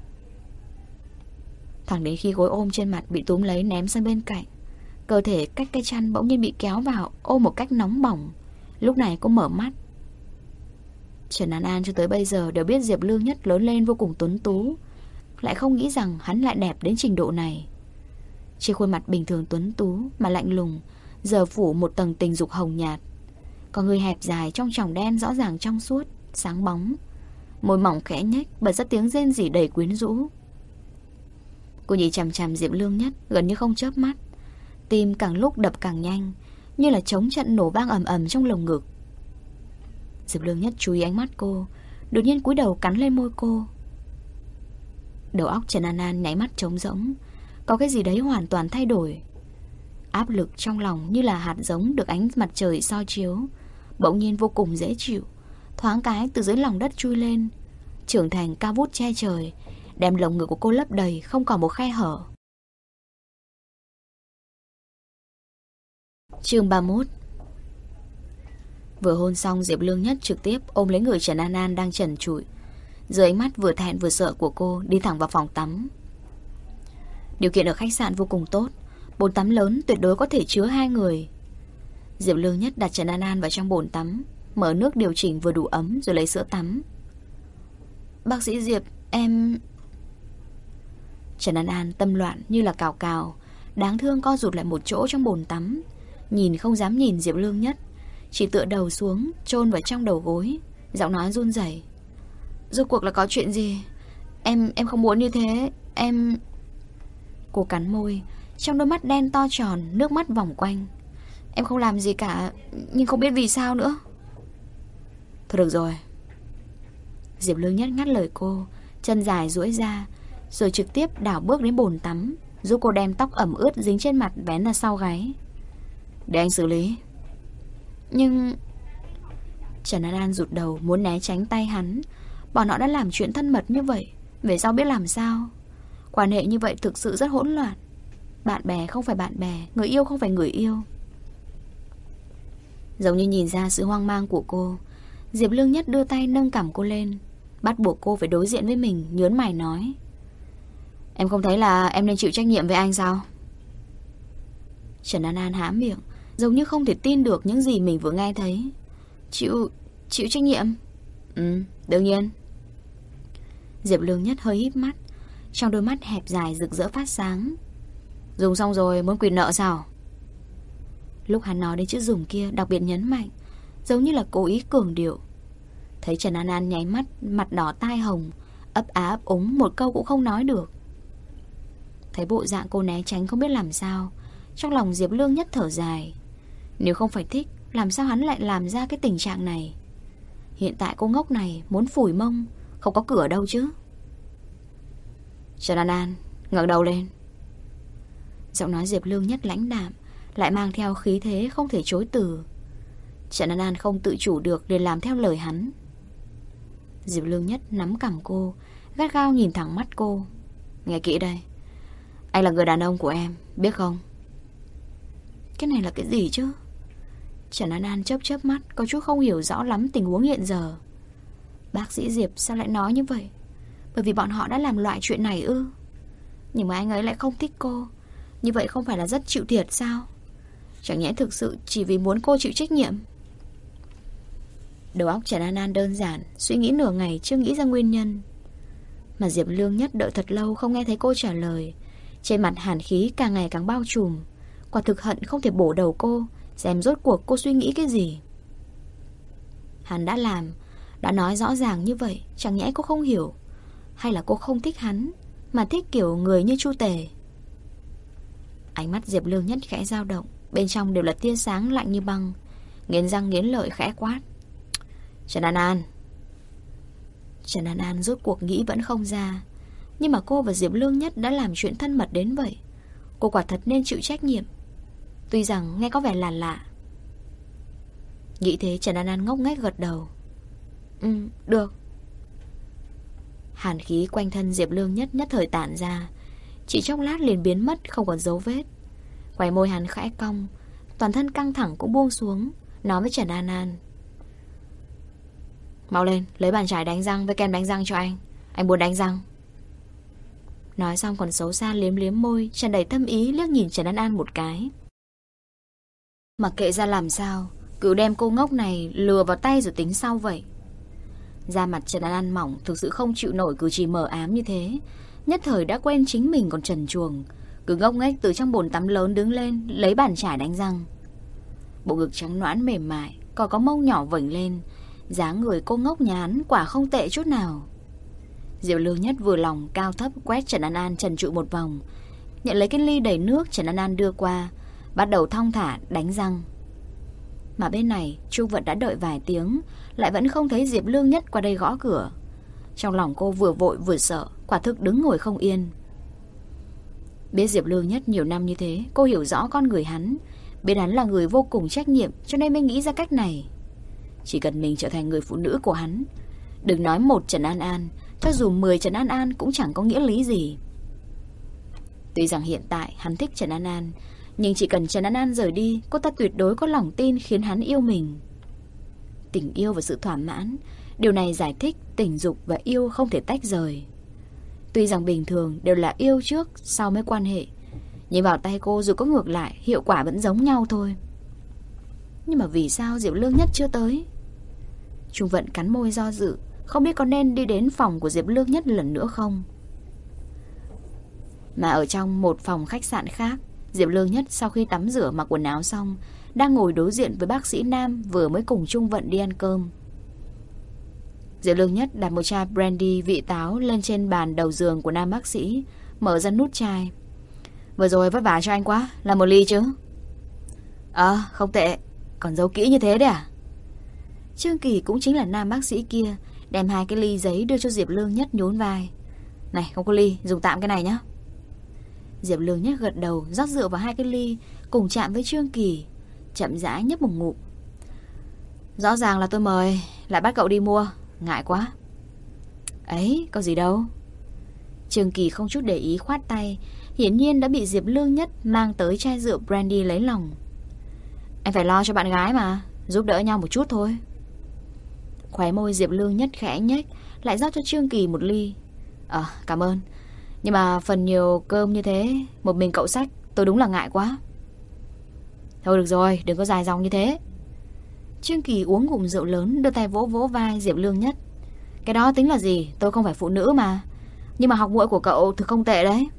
Thẳng đến khi gối ôm trên mặt bị túm lấy ném sang bên cạnh, cơ thể cách cái chăn bỗng nhiên bị kéo vào ôm một cách nóng bỏng. Lúc này cô mở mắt. Trần An An cho tới bây giờ đều biết Diệp Lương Nhất lớn lên vô cùng tuấn tú, lại không nghĩ rằng hắn lại đẹp đến trình độ này. Trên khuôn mặt bình thường tuấn tú mà lạnh lùng, giờ phủ một tầng tình dục hồng nhạt. Còn người hẹp dài trong tròng đen rõ ràng trong suốt, sáng bóng, môi mỏng khẽ nhếch bật ra tiếng rên rỉ đầy quyến rũ. Cô nhìn chằm chằm Diệp Lương Nhất gần như không chớp mắt, tim càng lúc đập càng nhanh, như là trống trận nổ vang ầm ầm trong lồng ngực. Diệp Lương Nhất chú ý ánh mắt cô, đột nhiên cúi đầu cắn lên môi cô. Đầu óc Trần An An nháy mắt trống rỗng, có cái gì đấy hoàn toàn thay đổi. Áp lực trong lòng như là hạt giống được ánh mặt trời soi chiếu, bỗng nhiên vô cùng dễ chịu. Thoáng cái từ dưới lòng đất chui lên, trưởng thành cao vút che trời, đem lồng ngực của cô lấp đầy, không còn một khe hở. Chương 31. Vừa hôn xong, Diệp Lương Nhất trực tiếp ôm lấy người Trần An An đang trần trụi. Dưới ánh mắt vừa thẹn vừa sợ của cô, đi thẳng vào phòng tắm. Điều kiện ở khách sạn vô cùng tốt, bồn tắm lớn tuyệt đối có thể chứa 2 người. Diệp Lương Nhất đặt Trần An An vào trong bồn tắm, mở nước điều chỉnh vừa đủ ấm rồi lấy sữa tắm. Bác sĩ Diệp, em... Trần An An tâm loạn như là cào cào, đáng thương co rụt lại một chỗ trong bồn tắm, nhìn không dám nhìn Diệp Lương Nhất, chỉ tựa đầu xuống chôn vào trong đầu gối, giọng nói run rẩy. Rốt cuộc là có chuyện gì? Em không muốn như thế. Cô cắn môi, trong đôi mắt đen to tròn, nước mắt vòng quanh. Em không làm gì cả, nhưng không biết vì sao nữa. Thôi được rồi. Diệp Lương Nhất ngắt lời cô, chân dài duỗi ra, rồi trực tiếp đảo bước đến bồn tắm, giúp cô đem tóc ẩm ướt dính trên mặt vén ra sau gáy. Để anh xử lý. Nhưng... Trần An An rụt đầu muốn né tránh tay hắn. Bọn họ đã làm chuyện thân mật như vậy, về sau biết làm sao. Quan hệ như vậy thực sự rất hỗn loạn. Bạn bè không phải bạn bè, người yêu không phải người yêu. Giống như nhìn ra sự hoang mang của cô, Diệp Lương Nhất đưa tay nâng cằm cô lên, bắt buộc cô phải đối diện với mình, nhớn mày nói. Em không thấy là em nên chịu trách nhiệm với anh sao? Trần An An há miệng, giống như không thể tin được những gì mình vừa nghe thấy. Chịu trách nhiệm? Đương nhiên. Diệp Lương Nhất hơi híp mắt, trong đôi mắt hẹp dài rực rỡ phát sáng. Dùng xong rồi muốn quyền nợ sao? Lúc hắn nói đến chữ dùng kia đặc biệt nhấn mạnh, giống như là cố ý cường điệu. Thấy Trần An An nháy mắt, mặt đỏ tai hồng, ấp á ấp úng một câu cũng không nói được. Thấy bộ dạng cô né tránh không biết làm sao, trong lòng Diệp Lương Nhất thở dài. Nếu không phải thích, làm sao hắn lại làm ra cái tình trạng này? Hiện tại cô ngốc này muốn phủi mông, không có cửa đâu chứ. Trần An An, ngẩng đầu lên. Giọng nói Diệp Lương Nhất lãnh đạm, lại mang theo khí thế không thể chối từ. Trần An An không tự chủ được để làm theo lời hắn. Diệp Lương Nhất nắm cằm cô, gắt gao nhìn thẳng mắt cô. Nghe kỹ đây, anh là người đàn ông của em, biết không? Cái này là cái gì chứ? Trần An An chớp mắt, có chút không hiểu rõ lắm tình huống hiện giờ. Bác sĩ Diệp sao lại nói như vậy? Bởi vì bọn họ đã làm loại chuyện này ư? Nhưng mà anh ấy lại không thích cô, như vậy không phải là rất chịu thiệt sao? Chẳng nhẽ thực sự chỉ vì muốn cô chịu trách nhiệm? Đầu óc Trần An An đơn giản, suy nghĩ nửa ngày chưa nghĩ ra nguyên nhân. Mà Diệp Lương Nhất đợi thật lâu không nghe thấy cô trả lời, trên mặt hàn khí càng ngày càng bao trùm. Quả thực hận không thể bổ đầu cô, xem rốt cuộc cô suy nghĩ cái gì. Hắn đã làm, đã nói rõ ràng như vậy, chẳng nhẽ cô không hiểu? Hay là cô không thích hắn, mà thích kiểu người như Chu Tề? Ánh mắt Diệp Lương Nhất khẽ dao động, bên trong đều là tia sáng lạnh như băng. Nghiến răng nghiến lợi khẽ quát. Trần An An. Trần An An rốt cuộc nghĩ vẫn không ra. Nhưng mà cô và Diệp Lương Nhất đã làm chuyện thân mật đến vậy, cô quả thật nên chịu trách nhiệm. Tuy rằng nghe có vẻ là lạ. Nghĩ thế Trần An An ngốc nghếch gật đầu. Được. Hàn khí quanh thân Diệp Lương Nhất nhất thời tản ra, chỉ chốc lát liền biến mất không còn dấu vết. Khóe môi hắn khẽ cong, toàn thân căng thẳng cũng buông xuống, nói với Trần An An. Mau lên, lấy bàn chải đánh răng với kem đánh răng cho anh muốn đánh răng. Nói xong còn xấu xa liếm liếm môi, tràn đầy thâm ý liếc nhìn Trần An An một cái. Mặc kệ ra làm sao, cứ đem cô ngốc này lừa vào tay rồi tính sau vậy. Da mặt Trần An An mỏng, thực sự không chịu nổi cử chỉ mờ ám như thế, nhất thời đã quên chính mình còn trần truồng, cứ ngốc nghếch từ trong bồn tắm lớn đứng lên, lấy bàn chải đánh răng. Bộ ngực trắng nõn mềm mại, còn có mông nhỏ vểnh lên, dáng người cô ngốc nhán quả không tệ chút nào. Diệp Lương Nhất vừa lòng cao thấp quét Trần An An trần trụi một vòng, nhận lấy cái ly đầy nước Trần An An đưa qua, bắt đầu thong thả đánh răng. Mà bên này Chu Vận đã đợi vài tiếng, lại vẫn không thấy Diệp Lương Nhất qua đây gõ cửa. Trong lòng cô vừa vội vừa sợ, quả thực đứng ngồi không yên. Biết Diệp Lương Nhất nhiều năm như thế, cô hiểu rõ con người hắn, biết hắn là người vô cùng trách nhiệm, cho nên mới nghĩ ra cách này. Chỉ cần mình trở thành người phụ nữ của hắn, đừng nói một Trần An An, cho dù 10 Trần An An cũng chẳng có nghĩa lý gì. Tuy rằng hiện tại hắn thích Trần An An, nhưng chỉ cần Trần An An rời đi, cô ta tuyệt đối có lòng tin khiến hắn yêu mình. Tình yêu và sự thỏa mãn, điều này giải thích tình dục và yêu không thể tách rời. Tuy rằng bình thường đều là yêu trước sau mới quan hệ, nhưng vào tay cô dù có ngược lại, hiệu quả vẫn giống nhau thôi. Nhưng mà vì sao Diệp Lương Nhất chưa tới? Trung Vận cắn môi do dự, không biết có nên đi đến phòng của Diệp Lương Nhất lần nữa không. Mà ở trong một phòng khách sạn khác, Diệp Lương Nhất sau khi tắm rửa mặc quần áo xong, đang ngồi đối diện với bác sĩ Nam vừa mới cùng Trung Vận đi ăn cơm. Diệp Lương Nhất đặt một chai brandy vị táo lên trên bàn đầu giường của nam bác sĩ, mở ra nút chai. Vừa rồi vất vả cho anh quá, làm một ly chứ? Không tệ. Còn giấu kỹ như thế đấy à? Trương Kỳ cũng chính là nam bác sĩ kia, đem 2 cái ly giấy đưa cho Diệp Lương Nhất nhún vai. Này, không có ly, dùng tạm cái này nhá. Diệp Lương Nhất gật đầu, rót rượu vào 2 cái ly, cùng chạm với Trương Kỳ, chậm rãi nhấp một ngụm. Rõ ràng là tôi mời, lại bắt cậu đi mua, ngại quá. Ấy, có gì đâu. Trương Kỳ không chút để ý khoát tay, hiển nhiên đã bị Diệp Lương Nhất mang tới chai rượu brandy lấy lòng. Anh phải lo cho bạn gái mà, giúp đỡ nhau một chút thôi. Khóe môi Diệp Lương Nhất khẽ nhếch, lại rót cho Trương Kỳ một ly. Cảm ơn. Nhưng mà phần nhiều cơm như thế, một mình cậu xách, tôi đúng là ngại quá. Thôi được rồi, đừng có dài dòng như thế. Trương Kỳ uống ngụm rượu lớn, đưa tay vỗ vỗ vai Diệp Lương Nhất. Cái đó tính là gì, tôi không phải phụ nữ mà. Nhưng mà học muội của cậu thực không tệ đấy.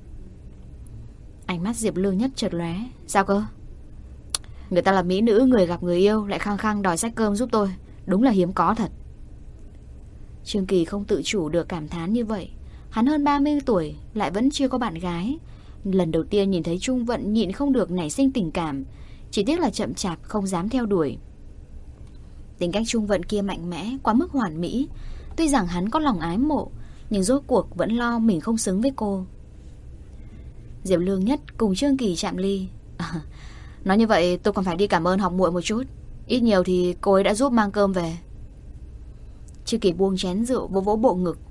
Ánh mắt Diệp Lương Nhất chợt lóe. Sao cơ? Người ta là mỹ nữ, người gặp người yêu lại khăng khăng đòi xách cơm giúp tôi, đúng là hiếm có thật. Trương Kỳ không tự chủ được cảm thán như vậy. Hắn hơn 30 tuổi, lại vẫn chưa có bạn gái. Lần đầu tiên nhìn thấy Trung Vận nhịn không được nảy sinh tình cảm, chỉ tiếc là chậm chạp không dám theo đuổi. Tính cách Trung Vận kia mạnh mẽ, quá mức hoàn mỹ. Tuy rằng hắn có lòng ái mộ, nhưng rốt cuộc vẫn lo mình không xứng với cô. Diệp Lương Nhất cùng Trương Kỳ chạm ly. Nói như vậy tôi còn phải đi cảm ơn học muội một chút. Ít nhiều thì cô ấy đã giúp mang cơm về. Trương Kỳ buông chén rượu vỗ vỗ bộ ngực.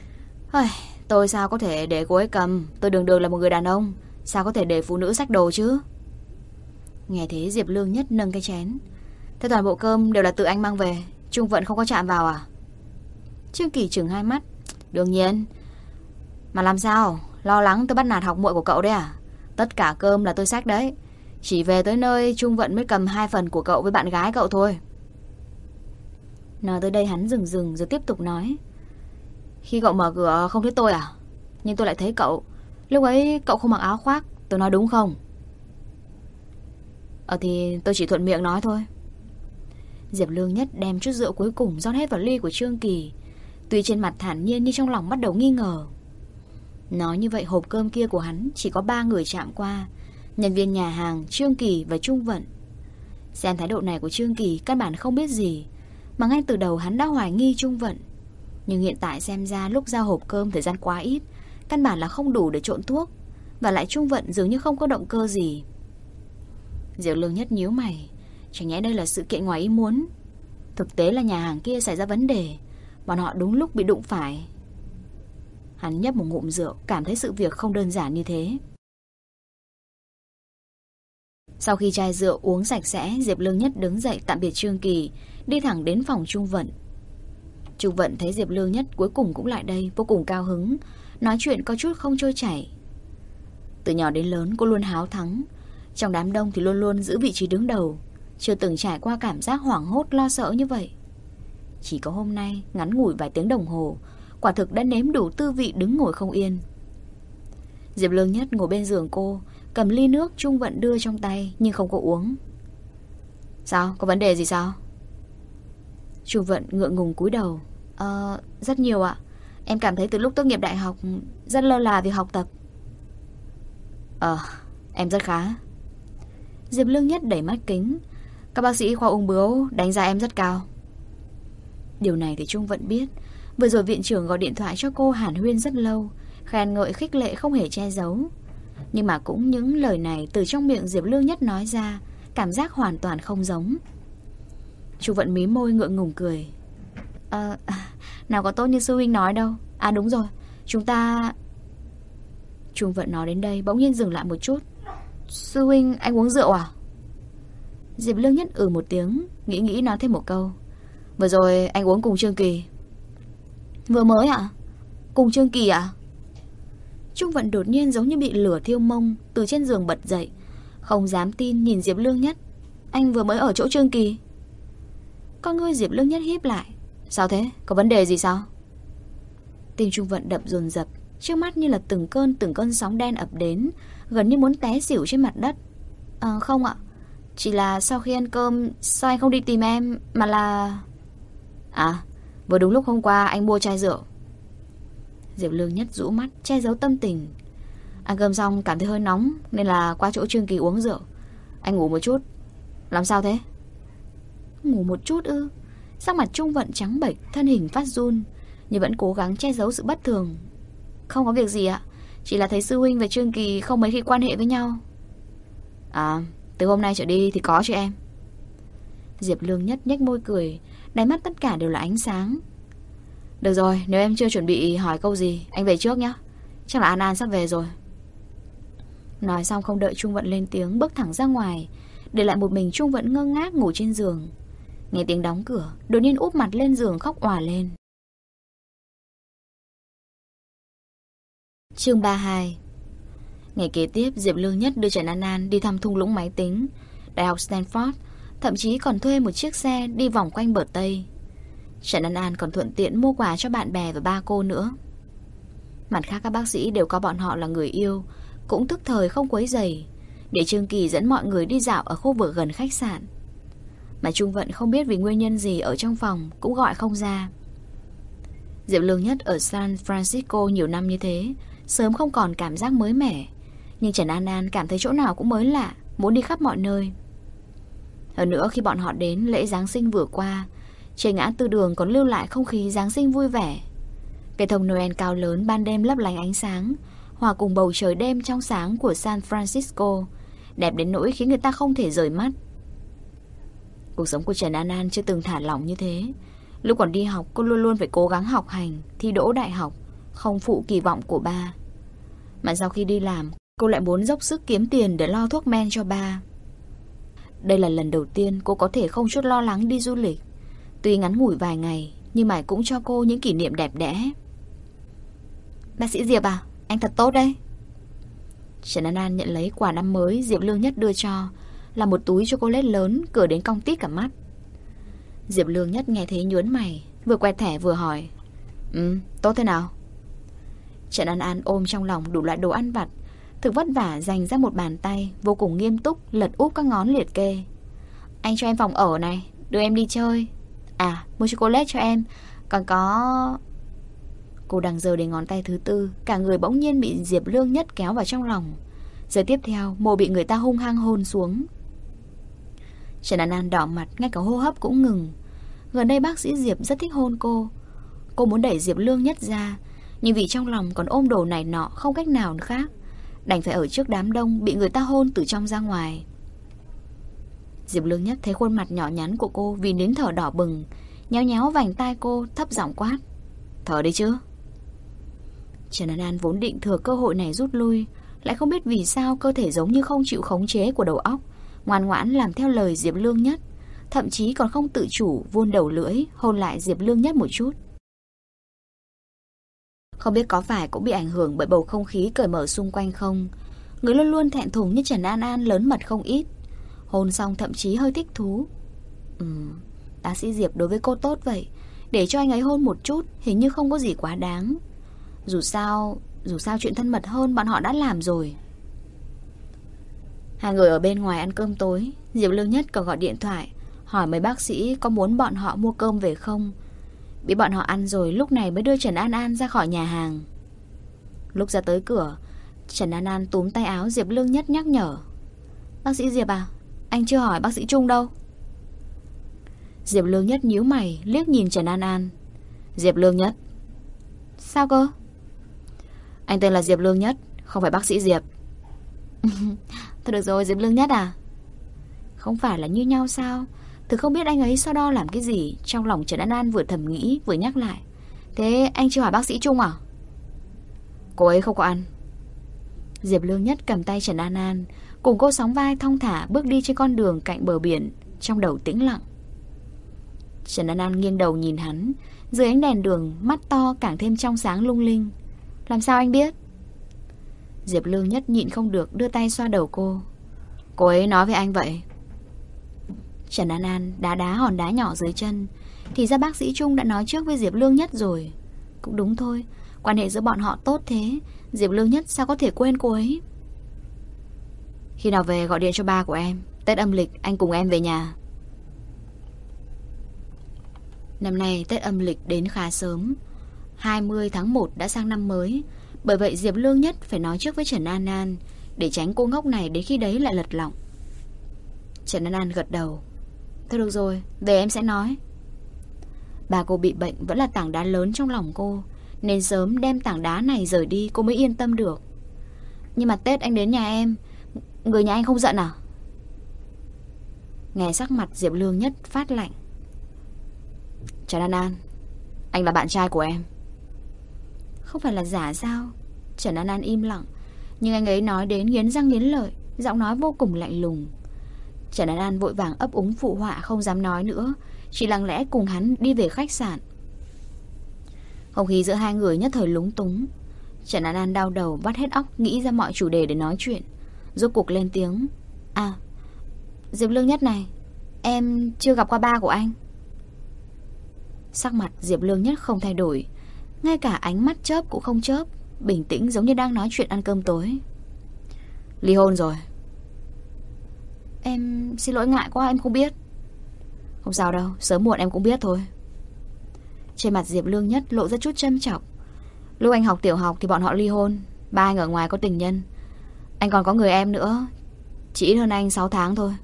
Tôi sao có thể để cô ấy cầm. Tôi đường đường là một người đàn ông, sao có thể để phụ nữ xách đồ chứ. Nghe thế Diệp Lương Nhất nâng cái chén. Thế toàn bộ cơm đều là tự anh mang về, Trung Vận không có chạm vào à? Trương Kỳ trừng hai mắt. Đương nhiên. Mà làm sao? Lo lắng tôi bắt nạt học muội của cậu đấy à? Tất cả cơm là tôi xách đấy. Chỉ về tới nơi Trung Vận mới cầm 2 phần của cậu với bạn gái cậu thôi. Nói tới đây hắn dừng rồi tiếp tục nói. Khi cậu mở cửa không thấy tôi à? Nhưng tôi lại thấy cậu. Lúc ấy cậu không mặc áo khoác, tôi nói đúng không? Thì tôi chỉ thuận miệng nói thôi. Diệp Lương Nhất đem chút rượu cuối cùng rót hết vào ly của Trương Kỳ. Tuy trên mặt thản nhiên nhưng trong lòng bắt đầu nghi ngờ. Nói như vậy hộp cơm kia của hắn chỉ có 3 người chạm qua: nhân viên nhà hàng, Trương Kỳ và Trung Vận. Xem thái độ này của Trương Kỳ căn bản không biết gì, mà ngay từ đầu hắn đã hoài nghi Trung Vận. Nhưng hiện tại xem ra lúc giao hộp cơm thời gian quá ít, căn bản là không đủ để trộn thuốc. Và lại Trung Vận dường như không có động cơ gì. Diệp Lương Nhất nhíu mày. Chẳng nhẽ đây là sự kiện ngoài ý muốn? Thực tế là nhà hàng kia xảy ra vấn đề, bọn họ đúng lúc bị đụng phải. Hắn nhấp một ngụm rượu, cảm thấy sự việc không đơn giản như thế. Sau khi chai rượu uống sạch sẽ, Diệp Lương Nhất đứng dậy tạm biệt Trương Kỳ, đi thẳng đến phòng Trung Vận. Trung Vận thấy Diệp Lương Nhất cuối cùng cũng lại đây, vô cùng cao hứng, nói chuyện có chút không trôi chảy. Từ nhỏ đến lớn cô luôn háo thắng, trong đám đông thì luôn luôn giữ vị trí đứng đầu, chưa từng trải qua cảm giác hoảng hốt lo sợ như vậy. Chỉ có hôm nay, ngắn ngủi vài tiếng đồng hồ, quả thực đã nếm đủ tư vị đứng ngồi không yên. Diệp Lương Nhất ngồi bên giường cô, cầm ly nước Trung Vận đưa trong tay nhưng không có uống. Sao? Có vấn đề gì sao? Trung Vận ngượng ngùng cúi đầu. Rất nhiều ạ. Em cảm thấy từ lúc tốt nghiệp đại học rất lơ là việc học tập. Em rất khá. Diệp Lương Nhất đẩy mắt kính. Các bác sĩ khoa ung bướu đánh giá em rất cao. Điều này thì Trung Vận biết. Vừa rồi viện trưởng gọi điện thoại cho cô hàn huyên rất lâu, khen ngợi khích lệ không hề che giấu. Nhưng mà cũng những lời này từ trong miệng Diệp Lương Nhất nói ra, cảm giác hoàn toàn không giống. Chu Vận mí môi ngượng ngùng cười. Nào có tốt như sư huynh nói đâu. À đúng rồi, chúng ta... Chu Vận nói đến đây bỗng nhiên dừng lại một chút. Sư huynh, anh uống rượu à? Diệp Lương Nhất một tiếng, nghĩ nói thêm một câu. Vừa rồi anh uống cùng Trương Kỳ. Vừa mới ạ? Cùng Trương Kỳ ạ? Trung Vận đột nhiên giống như bị lửa thiêu mông, từ trên giường bật dậy, không dám tin nhìn Diệp Lương Nhất. Anh vừa mới ở chỗ Trương Kỳ? Con ngươi Diệp Lương Nhất híp lại. Sao thế? Có vấn đề gì sao? Tim Trung Vận đập dồn dập, trước mắt như là từng cơn sóng đen ập đến, gần như muốn té xỉu trên mặt đất. Không ạ, chỉ là sau khi ăn cơm, sao anh không đi tìm em, mà là... À, vừa đúng lúc hôm qua anh mua chai rượu. Diệp Lương Nhất rũ mắt, che giấu tâm tình. Ăn cơm xong cảm thấy hơi nóng, nên là qua chỗ Trương Kỳ uống rượu. Anh ngủ một chút. Làm sao thế? Ngủ một chút ư? Sắc mặt Trung Vận trắng bệch, thân hình phát run, nhưng vẫn cố gắng che giấu sự bất thường. Không có việc gì ạ, chỉ là thấy sư huynh và Trương Kỳ không mấy khi quan hệ với nhau. À, từ hôm nay trở đi thì có chứ em. Diệp Lương Nhất nhếch môi cười, đáy mắt tất cả đều là ánh sáng. Được rồi, nếu em chưa chuẩn bị hỏi câu gì, anh về trước nhé. Chắc là An An sắp về rồi. Nói xong không đợi Trung Vận lên tiếng, bước thẳng ra ngoài, để lại một mình Trung Vận ngơ ngác ngủ trên giường. Nghe tiếng đóng cửa, đột nhiên úp mặt lên giường khóc òa lên. Chương 32. Ngày kế tiếp, Diệp Lương Nhất đưa Trần An An đi thăm thung lũng máy tính, Đại học Stanford, thậm chí còn thuê một chiếc xe đi vòng quanh bờ Tây. Trần An An còn thuận tiện mua quà cho bạn bè và ba cô nữa. Mặt khác các bác sĩ đều coi bọn họ là người yêu, cũng tức thời không quấy rầy, để Trương Kỳ dẫn mọi người đi dạo ở khu vực gần khách sạn. Mà Trung Vận không biết vì nguyên nhân gì ở trong phòng cũng gọi không ra. Diệp Lương Nhất ở San Francisco nhiều năm như thế, sớm không còn cảm giác mới mẻ. Nhưng Trần An An cảm thấy chỗ nào cũng mới lạ, muốn đi khắp mọi nơi. Hơn nữa khi bọn họ đến lễ Giáng sinh vừa qua, trên ngã tư đường còn lưu lại không khí Giáng sinh vui vẻ. Cây thông Noel cao lớn ban đêm lấp lánh ánh sáng, hòa cùng bầu trời đêm trong sáng của San Francisco, đẹp đến nỗi khiến người ta không thể rời mắt. Cuộc sống của Trần An An chưa từng thả lỏng như thế. Lúc còn đi học, cô luôn luôn phải cố gắng học hành, thi đỗ đại học, không phụ kỳ vọng của ba. Mà sau khi đi làm, cô lại muốn dốc sức kiếm tiền để lo thuốc men cho ba. Đây là lần đầu tiên cô có thể không chút lo lắng đi du lịch. Tuy ngắn ngủi vài ngày, nhưng mà cũng cho cô những kỷ niệm đẹp đẽ. Bác sĩ Diệp à, anh thật tốt đấy. Trần An An nhận lấy quà năm mới Diệp Lương Nhất đưa cho, là một túi chocolate lớn, cười đến cong tít cả mắt. Diệp Lương Nhất nghe thế nhớn mày, vừa quẹt thẻ vừa hỏi. Tốt thế nào? Trần An An ôm trong lòng đủ loại đồ ăn vặt, thực vất vả dành ra một bàn tay, vô cùng nghiêm túc lật úp các ngón liệt kê. Anh cho em phòng ở này, đưa em đi chơi. À, mua chocolate cho em. Còn có... Cô đang giơ đến ngón tay thứ tư, cả người bỗng nhiên bị Diệp Lương Nhất kéo vào trong lòng. Giờ tiếp theo, môi bị người ta hung hăng hôn xuống. Trần An An đỏ mặt, ngay cả hô hấp cũng ngừng. Gần đây bác sĩ Diệp rất thích hôn cô. Cô muốn đẩy Diệp Lương Nhất ra, nhưng vì trong lòng còn ôm đồ này nọ, không cách nào khác, đành phải ở trước đám đông bị người ta hôn từ trong ra ngoài. Diệp Lương Nhất thấy khuôn mặt nhỏ nhắn của cô vì nín thở đỏ bừng, nhéo nhéo vành tai cô, thấp giọng quát. Thở đi chứ. Trần An An vốn định thừa cơ hội này rút lui, lại không biết vì sao cơ thể giống như không chịu khống chế của đầu óc, ngoan ngoãn làm theo lời Diệp Lương Nhất, thậm chí còn không tự chủ vươn đầu lưỡi hôn lại Diệp Lương Nhất một chút. Không biết có phải cũng bị ảnh hưởng bởi bầu không khí cởi mở xung quanh không, người luôn luôn thẹn thùng như Trần An An lớn mật không ít. Hôn xong thậm chí hơi thích thú. Bác sĩ Diệp đối với cô tốt vậy, để cho anh ấy hôn một chút hình như không có gì quá đáng. Dù sao chuyện thân mật hơn bọn họ đã làm rồi. Hai người ở bên ngoài ăn cơm tối, Diệp Lương Nhất còn gọi điện thoại hỏi mấy bác sĩ có muốn bọn họ mua cơm về không. Bị bọn họ ăn rồi, lúc này mới đưa Trần An An ra khỏi nhà hàng. Lúc ra tới cửa, Trần An An túm tay áo Diệp Lương Nhất nhắc nhở. Bác sĩ Diệp à, anh chưa hỏi bác sĩ Trung đâu. Diệp Lương Nhất nhíu mày liếc nhìn Trần An An. Diệp Lương Nhất. Sao cơ? Anh tên là Diệp Lương Nhất, không phải bác sĩ Diệp. Thôi được rồi Diệp Lương Nhất à, không phải là như nhau sao? Thực không biết anh ấy so đo làm cái gì. Trong lòng Trần An An vừa thầm nghĩ vừa nhắc lại. Thế anh chưa hỏi bác sĩ Trung à? Cô ấy không có ăn. Diệp Lương Nhất cầm tay Trần An An, cùng cô sóng vai thong thả bước đi trên con đường cạnh bờ biển. Trong đầu tĩnh lặng. Trần An An nghiêng đầu nhìn hắn. Dưới ánh đèn đường, mắt to càng thêm trong sáng lung linh. Làm sao anh biết? Diệp Lương Nhất nhịn không được đưa tay xoa đầu cô. Cô ấy nói với anh vậy. Trần An An đá đá hòn đá nhỏ dưới chân. Thì ra bác sĩ Trung đã nói trước với Diệp Lương Nhất rồi. Cũng đúng thôi, quan hệ giữa bọn họ tốt thế, Diệp Lương Nhất sao có thể quên cô ấy. Khi nào về gọi điện cho ba của em. Tết âm lịch anh cùng em về nhà. Năm nay Tết âm lịch đến khá sớm, 20 tháng 1 đã sang năm mới. Bởi vậy Diệp Lương Nhất phải nói trước với Trần An An, để tránh cô ngốc này đến khi đấy lại lật lọng. Trần An An gật đầu. Thôi được rồi, về em sẽ nói. Bà cô bị bệnh vẫn là tảng đá lớn trong lòng cô, nên sớm đem tảng đá này rời đi cô mới yên tâm được. Nhưng mà Tết anh đến nhà em, người nhà anh không giận à? Nghe sắc mặt Diệp Lương Nhất phát lạnh. Trần An An, anh là bạn trai của em. Không phải là giả sao? Trần An An im lặng, nhưng anh ấy nói đến nghiến răng nghiến lợi, giọng nói vô cùng lạnh lùng. Trần An An vội vàng ấp úng phụ họa không dám nói nữa, chỉ lặng lẽ cùng hắn đi về khách sạn. Không khí giữa hai người nhất thời lúng túng. Trần An An đau đầu vắt hết óc nghĩ ra mọi chủ đề để nói chuyện. Rốt cuộc lên tiếng. À, Diệp Lương Nhất này, em chưa gặp qua ba của anh. Sắc mặt Diệp Lương Nhất không thay đổi, ngay cả ánh mắt chớp cũng không chớp, bình tĩnh giống như đang nói chuyện ăn cơm tối. Ly hôn rồi. Em xin lỗi, ngại quá em không biết. Không sao đâu, sớm muộn em cũng biết thôi. Trên mặt Diệp Lương Nhất lộ ra chút châm chọc. Lúc anh học tiểu học thì bọn họ ly hôn. Ba anh ở ngoài có tình nhân. Anh còn có người em nữa, chỉ ít hơn anh 6 tháng thôi.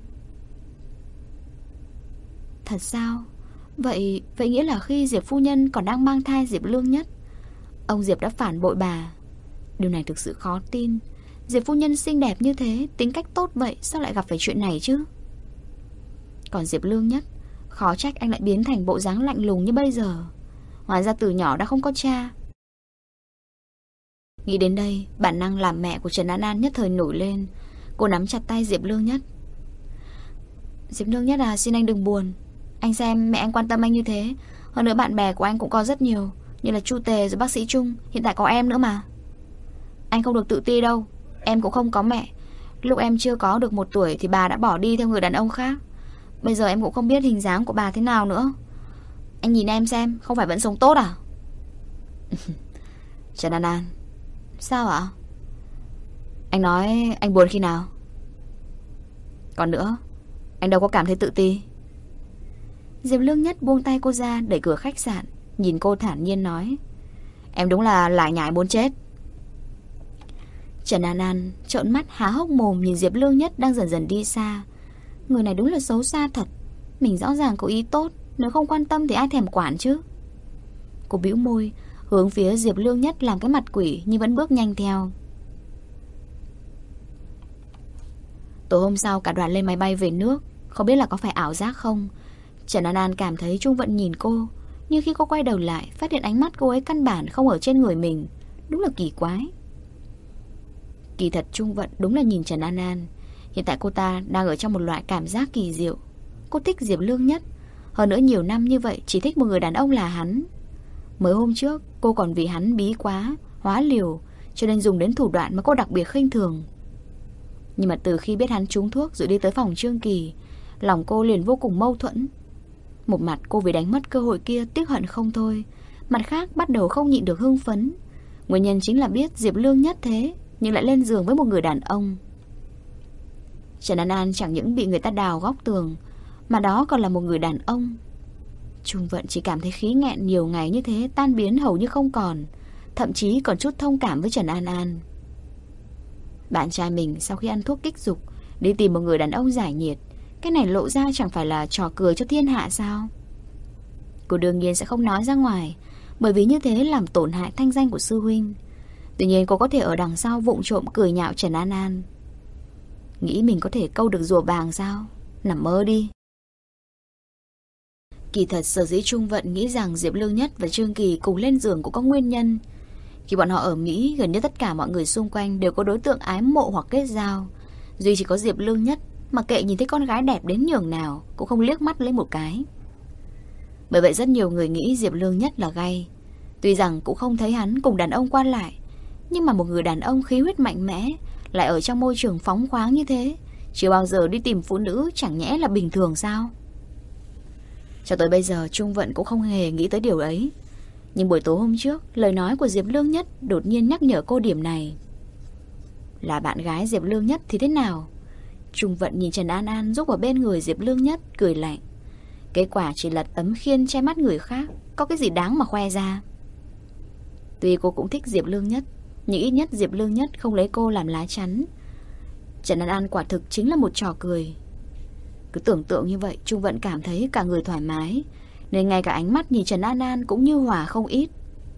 Thật sao? Vậy nghĩa là khi Diệp phu nhân còn đang mang thai Diệp Lương Nhất, ông Diệp đã phản bội bà. Điều này thực sự khó tin. Diệp phu nhân xinh đẹp như thế, tính cách tốt vậy, sao lại gặp phải chuyện này chứ? Còn Diệp Lương Nhất, khó trách anh lại biến thành bộ dáng lạnh lùng như bây giờ. Hóa ra từ nhỏ đã không có cha. Nghĩ đến đây, bản năng làm mẹ của Trần An An nhất thời nổi lên. Cô nắm chặt tay Diệp Lương Nhất. Diệp Lương Nhất à, xin anh đừng buồn. Anh xem mẹ anh quan tâm anh như thế. Hơn nữa bạn bè của anh cũng có rất nhiều, như là Chu Tề rồi bác sĩ Trung, hiện tại có em nữa mà. Anh không được tự ti đâu. Em cũng không có mẹ. Lúc em chưa có được 1 tuổi thì bà đã bỏ đi theo người đàn ông khác. Bây giờ em cũng không biết hình dáng của bà thế nào nữa. Anh nhìn em xem, không phải vẫn sống tốt à? Trần An An, sao ạ? Anh nói anh buồn khi nào? Còn nữa, anh đâu có cảm thấy tự ti. Diệp Lương Nhất buông tay cô ra, đẩy cửa khách sạn, nhìn cô thản nhiên nói. Em đúng là lải nhải muốn chết. Trần An An trợn mắt há hốc mồm nhìn Diệp Lương Nhất đang dần dần đi xa. Người này đúng là xấu xa thật. Mình rõ ràng có ý tốt, nếu không quan tâm thì ai thèm quản chứ. Cô bĩu môi, hướng phía Diệp Lương Nhất làm cái mặt quỷ nhưng vẫn bước nhanh theo. Tối hôm sau cả đoàn lên máy bay về nước. Không biết là có phải ảo giác không, Trần An An cảm thấy Trung Vận nhìn cô, nhưng khi cô quay đầu lại phát hiện ánh mắt cô ấy căn bản không ở trên người mình. Đúng là kỳ quái. Kỳ thật Trung Vận đúng là nhìn Trần An An. Hiện tại cô ta đang ở trong một loại cảm giác kỳ diệu. Cô thích Diệp Lương Nhất. Hơn nữa nhiều năm như vậy chỉ thích một người đàn ông là hắn. Mới hôm trước cô còn vì hắn bí quá, hóa liều, cho nên dùng đến thủ đoạn mà cô đặc biệt khinh thường. Nhưng mà từ khi biết hắn trúng thuốc rồi đi tới phòng Trương Kỳ, lòng cô liền vô cùng mâu thuẫn. Một mặt cô vì đánh mất cơ hội kia tiếc hận không thôi, mặt khác bắt đầu không nhịn được hưng phấn. Nguyên nhân chính là biết Diệp Lương Nhất thế nhưng lại lên giường với một người đàn ông. Trần An An chẳng những bị người ta đào góc tường, mà đó còn là một người đàn ông. Trung Vận chỉ cảm thấy khí nghẹn nhiều ngày như thế tan biến hầu như không còn, thậm chí còn chút thông cảm với Trần An An. Bạn trai mình sau khi ăn thuốc kích dục đi tìm một người đàn ông giải nhiệt, cái này lộ ra chẳng phải là trò cười cho thiên hạ sao? Cô đương nhiên sẽ không nói ra ngoài, bởi vì như thế làm tổn hại thanh danh của sư huynh. Tuy nhiên cô có thể ở đằng sau vụng trộm cười nhạo Trần An An. Nghĩ mình có thể câu được rùa vàng sao? Nằm mơ đi. Kỳ thật sở dĩ Trung Vận nghĩ rằng Diệp Lương Nhất và Trương Kỳ cùng lên giường cũng có nguyên nhân. Khi bọn họ ở Mỹ, gần như tất cả mọi người xung quanh đều có đối tượng ái mộ hoặc kết giao. Duy chỉ có Diệp Lương Nhất, mặc kệ nhìn thấy con gái đẹp đến nhường nào cũng không liếc mắt lấy một cái. Bởi vậy rất nhiều người nghĩ Diệp Lương Nhất là gay. Tuy rằng cũng không thấy hắn cùng đàn ông qua lại, nhưng mà một người đàn ông khí huyết mạnh mẽ, lại ở trong môi trường phóng khoáng như thế, chưa bao giờ đi tìm phụ nữ, chẳng nhẽ là bình thường sao? Cho tới bây giờ Trung Vận cũng không hề nghĩ tới điều ấy. Nhưng buổi tối hôm trước, lời nói của Diệp Lương Nhất đột nhiên nhắc nhở cô điểm này. Là bạn gái Diệp Lương Nhất thì thế nào? Trung Vận nhìn Trần An An giúp ở bên người Diệp Lương Nhất, cười lạnh. Kết quả chỉ là tấm khiên che mắt người khác, có cái gì đáng mà khoe ra. Tuy cô cũng thích Diệp Lương Nhất, nhưng ít nhất Diệp Lương Nhất không lấy cô làm lá chắn. Trần An An quả thực chính là một trò cười. Cứ tưởng tượng như vậy, Trung Vận cảm thấy cả người thoải mái, nên ngay cả ánh mắt nhìn Trần An An cũng như hòa không ít.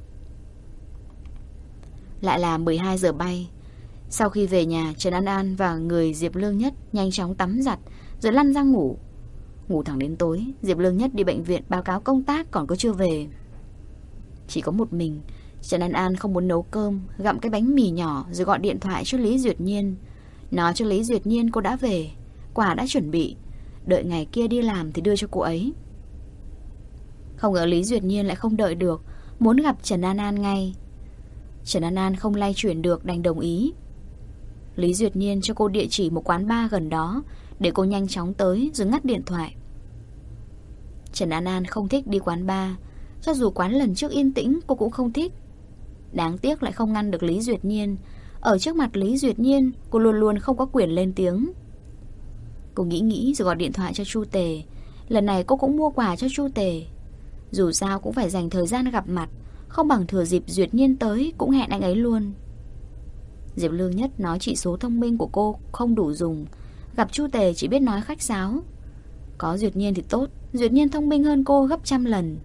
Lại là 12 giờ bay. Sau khi về nhà, Trần An An và người Diệp Lương Nhất nhanh chóng tắm giặt rồi lăn ra ngủ. Ngủ thẳng đến tối, Diệp Lương Nhất đi bệnh viện báo cáo công tác còn cứ chưa về. Chỉ có một mình, Trần An An không muốn nấu cơm, gặm cái bánh mì nhỏ rồi gọi điện thoại cho Lý Duyệt Nhiên. Nói cho Lý Duyệt Nhiên cô đã về, quà đã chuẩn bị, đợi ngày kia đi làm thì đưa cho cô ấy. Không ngờ Lý Duyệt Nhiên lại không đợi được, muốn gặp Trần An An ngay. Trần An An không lay chuyển được đành đồng ý. Lý Duyệt Nhiên cho cô địa chỉ một quán bar gần đó để cô nhanh chóng tới rồi ngắt điện thoại. Trần An An không thích đi quán bar, cho dù quán lần trước yên tĩnh cô cũng không thích. Đáng tiếc lại không ngăn được Lý Duyệt Nhiên. Ở trước mặt Lý Duyệt Nhiên, cô luôn luôn không có quyền lên tiếng. Cô nghĩ rồi gọi điện thoại cho Chu Tề. Lần này cô cũng mua quà cho Chu Tề. Dù sao cũng phải dành thời gian gặp mặt, không bằng thừa dịp Duyệt Nhiên tới cũng hẹn anh ấy luôn. Diệp Lương Nhất nói chỉ số thông minh của cô không đủ dùng, gặp Chu Tề chỉ biết nói khách sáo. Có Duyệt Nhiên thì tốt, Duyệt Nhiên thông minh hơn cô gấp trăm lần.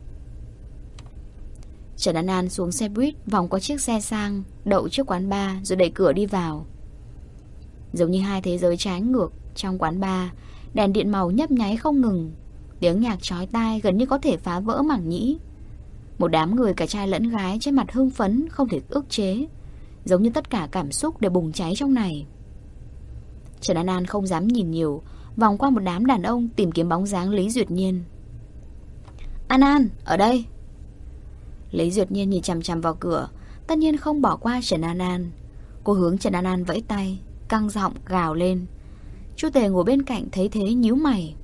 Trần An An xuống xe buýt, vòng qua chiếc xe sang, đậu trước quán bar rồi đẩy cửa đi vào. Giống như hai thế giới trái ngược. Trong quán bar, đèn điện màu nhấp nháy không ngừng, tiếng nhạc chói tai gần như có thể phá vỡ màng nhĩ. Một đám người cả trai lẫn gái trên mặt hưng phấn không thể ức chế, giống như tất cả cảm xúc đều bùng cháy trong này. Trần An An không dám nhìn nhiều, vòng qua một đám đàn ông tìm kiếm bóng dáng Lý Duyệt Nhiên. An An, ở đây. Lý Duyệt Nhiên nhìn chằm chằm vào cửa, tất nhiên không bỏ qua Trần An An. Cô hướng Trần An An vẫy tay, căng giọng gào lên. Chu Tề ngồi bên cạnh thấy thế nhíu mày.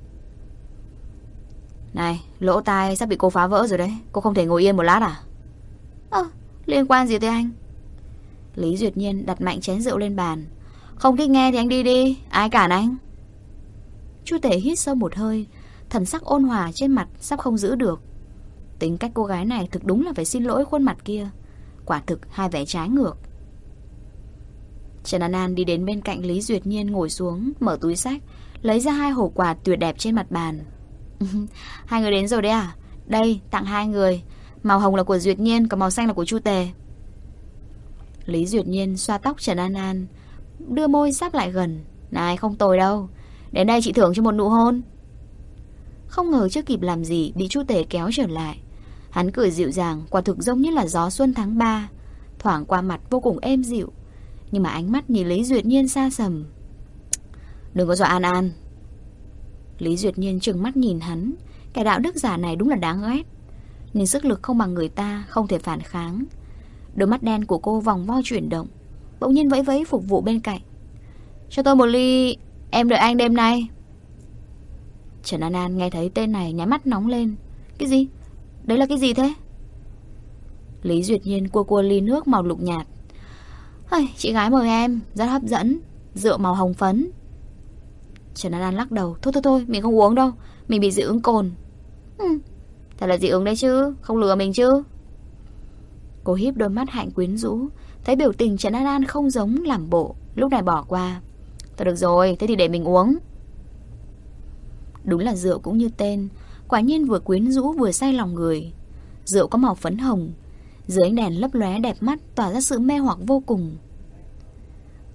Này, lỗ tai sắp bị cô phá vỡ rồi đấy, cô không thể ngồi yên một lát à? Liên quan gì tới anh? Lý Duyệt Nhiên đặt mạnh chén rượu lên bàn. Không thích nghe thì anh đi đi, ai cản anh? Chu Tề hít sâu một hơi, thần sắc ôn hòa trên mặt sắp không giữ được. Tính cách cô gái này thực đúng là phải xin lỗi khuôn mặt kia. Quả thực hai vẻ trái ngược. Trần An An đi đến bên cạnh Lý Duyệt Nhiên ngồi xuống, mở túi xách, lấy ra hai hộp quà tuyệt đẹp trên mặt bàn. Hai người đến rồi đấy à? Đây, tặng hai người. Màu hồng là của Duyệt Nhiên, còn màu xanh là của Chu Tề. Lý Duyệt Nhiên xoa tóc Trần An An, đưa môi sắp lại gần. Này, không tồi đâu. Đến đây chị thưởng cho một nụ hôn. Không ngờ chưa kịp làm gì bị Chu Tề kéo trở lại. Hắn cười dịu dàng, quả thực giống như là gió xuân tháng 3, thoảng qua mặt vô cùng êm dịu. Nhưng mà ánh mắt nhìn Lý Duyệt Nhiên xa sầm. Đừng có dọa An An. Lý Duyệt Nhiên trừng mắt nhìn hắn. Kẻ đạo đức giả này đúng là đáng ghét. Nhưng sức lực không bằng người ta, không thể phản kháng. Đôi mắt đen của cô vòng vo chuyển động, bỗng nhiên vẫy vẫy phục vụ bên cạnh. Cho tôi một ly, em đợi anh đêm nay. Trần An An nghe thấy tên này nháy mắt nóng lên. Cái gì? Đấy là cái gì thế? Lý Duyệt Nhiên cua ly nước màu lục nhạt. Chị gái mời em, rất hấp dẫn, rượu màu hồng phấn. Trần An An lắc đầu. Thôi, mình không uống đâu, mình bị dị ứng cồn. Thật là dị ứng đấy chứ, không lừa mình chứ. Cô híp đôi mắt hạnh quyến rũ, thấy biểu tình Trần An An không giống làm bộ, lúc này bỏ qua. Thôi được rồi, thế thì để mình uống. Đúng là rượu cũng như tên, quả nhiên vừa quyến rũ vừa say lòng người. Rượu có màu phấn hồng, dưới ánh đèn lấp lóe đẹp mắt, tỏa ra sự mê hoặc vô cùng.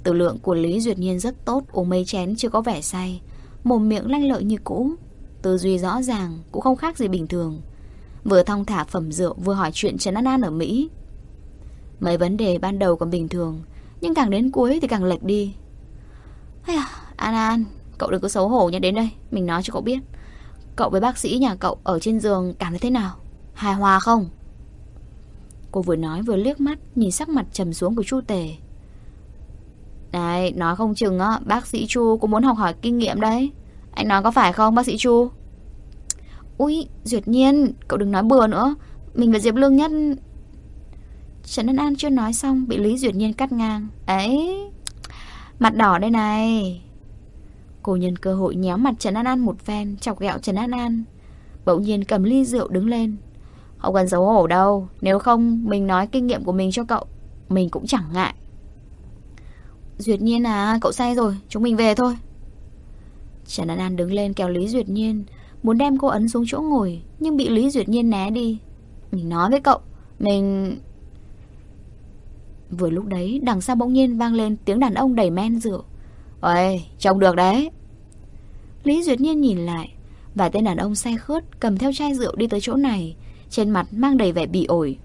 Tử lượng của Lý Duyệt Nhiên rất tốt, uống mấy chén chưa có vẻ say, mồm miệng lanh lợi như cũ, tư duy rõ ràng, cũng không khác gì bình thường. Vừa thong thả phẩm rượu, vừa hỏi chuyện Trần An An ở Mỹ. Mấy vấn đề ban đầu còn bình thường, nhưng càng đến cuối thì càng lệch đi. An An, cậu đừng có xấu hổ nhé, đến đây mình nói cho cậu biết. Cậu với bác sĩ nhà cậu ở trên giường cảm thấy thế nào? Hài hòa không? Cô vừa nói vừa liếc mắt nhìn sắc mặt trầm xuống của Chu Tề. Này, nói không chừng á, bác sĩ Chu cũng muốn học hỏi kinh nghiệm đấy. Anh nói có phải không bác sĩ Chu? Ui, Duyệt Nhiên, cậu đừng nói bừa nữa. Mình và Diệp Lương Nhất... Trần An An chưa nói xong bị Lý Duyệt Nhiên cắt ngang. Ấy, mặt đỏ đây này. Cô nhân cơ hội nhéo mặt Trần An An một phen, chọc ghẹo Trần An An. Bỗng nhiên cầm ly rượu đứng lên. Không cần xấu hổ đâu, nếu không mình nói kinh nghiệm của mình cho cậu, mình cũng chẳng ngại. Duyệt Nhiên à, cậu say rồi, chúng mình về thôi. Trần An An đứng lên kéo Lý Duyệt Nhiên, muốn đem cô ấn xuống chỗ ngồi, nhưng bị Lý Duyệt Nhiên né đi. Mình nói với cậu, mình... Vừa lúc đấy, đằng sau bỗng nhiên vang lên tiếng đàn ông đầy men rượu. Ôi, trông được đấy. Lý Duyệt Nhiên nhìn lại, vài tên đàn ông say khướt cầm theo chai rượu đi tới chỗ này, trên mặt mang đầy vẻ bỉ ổi.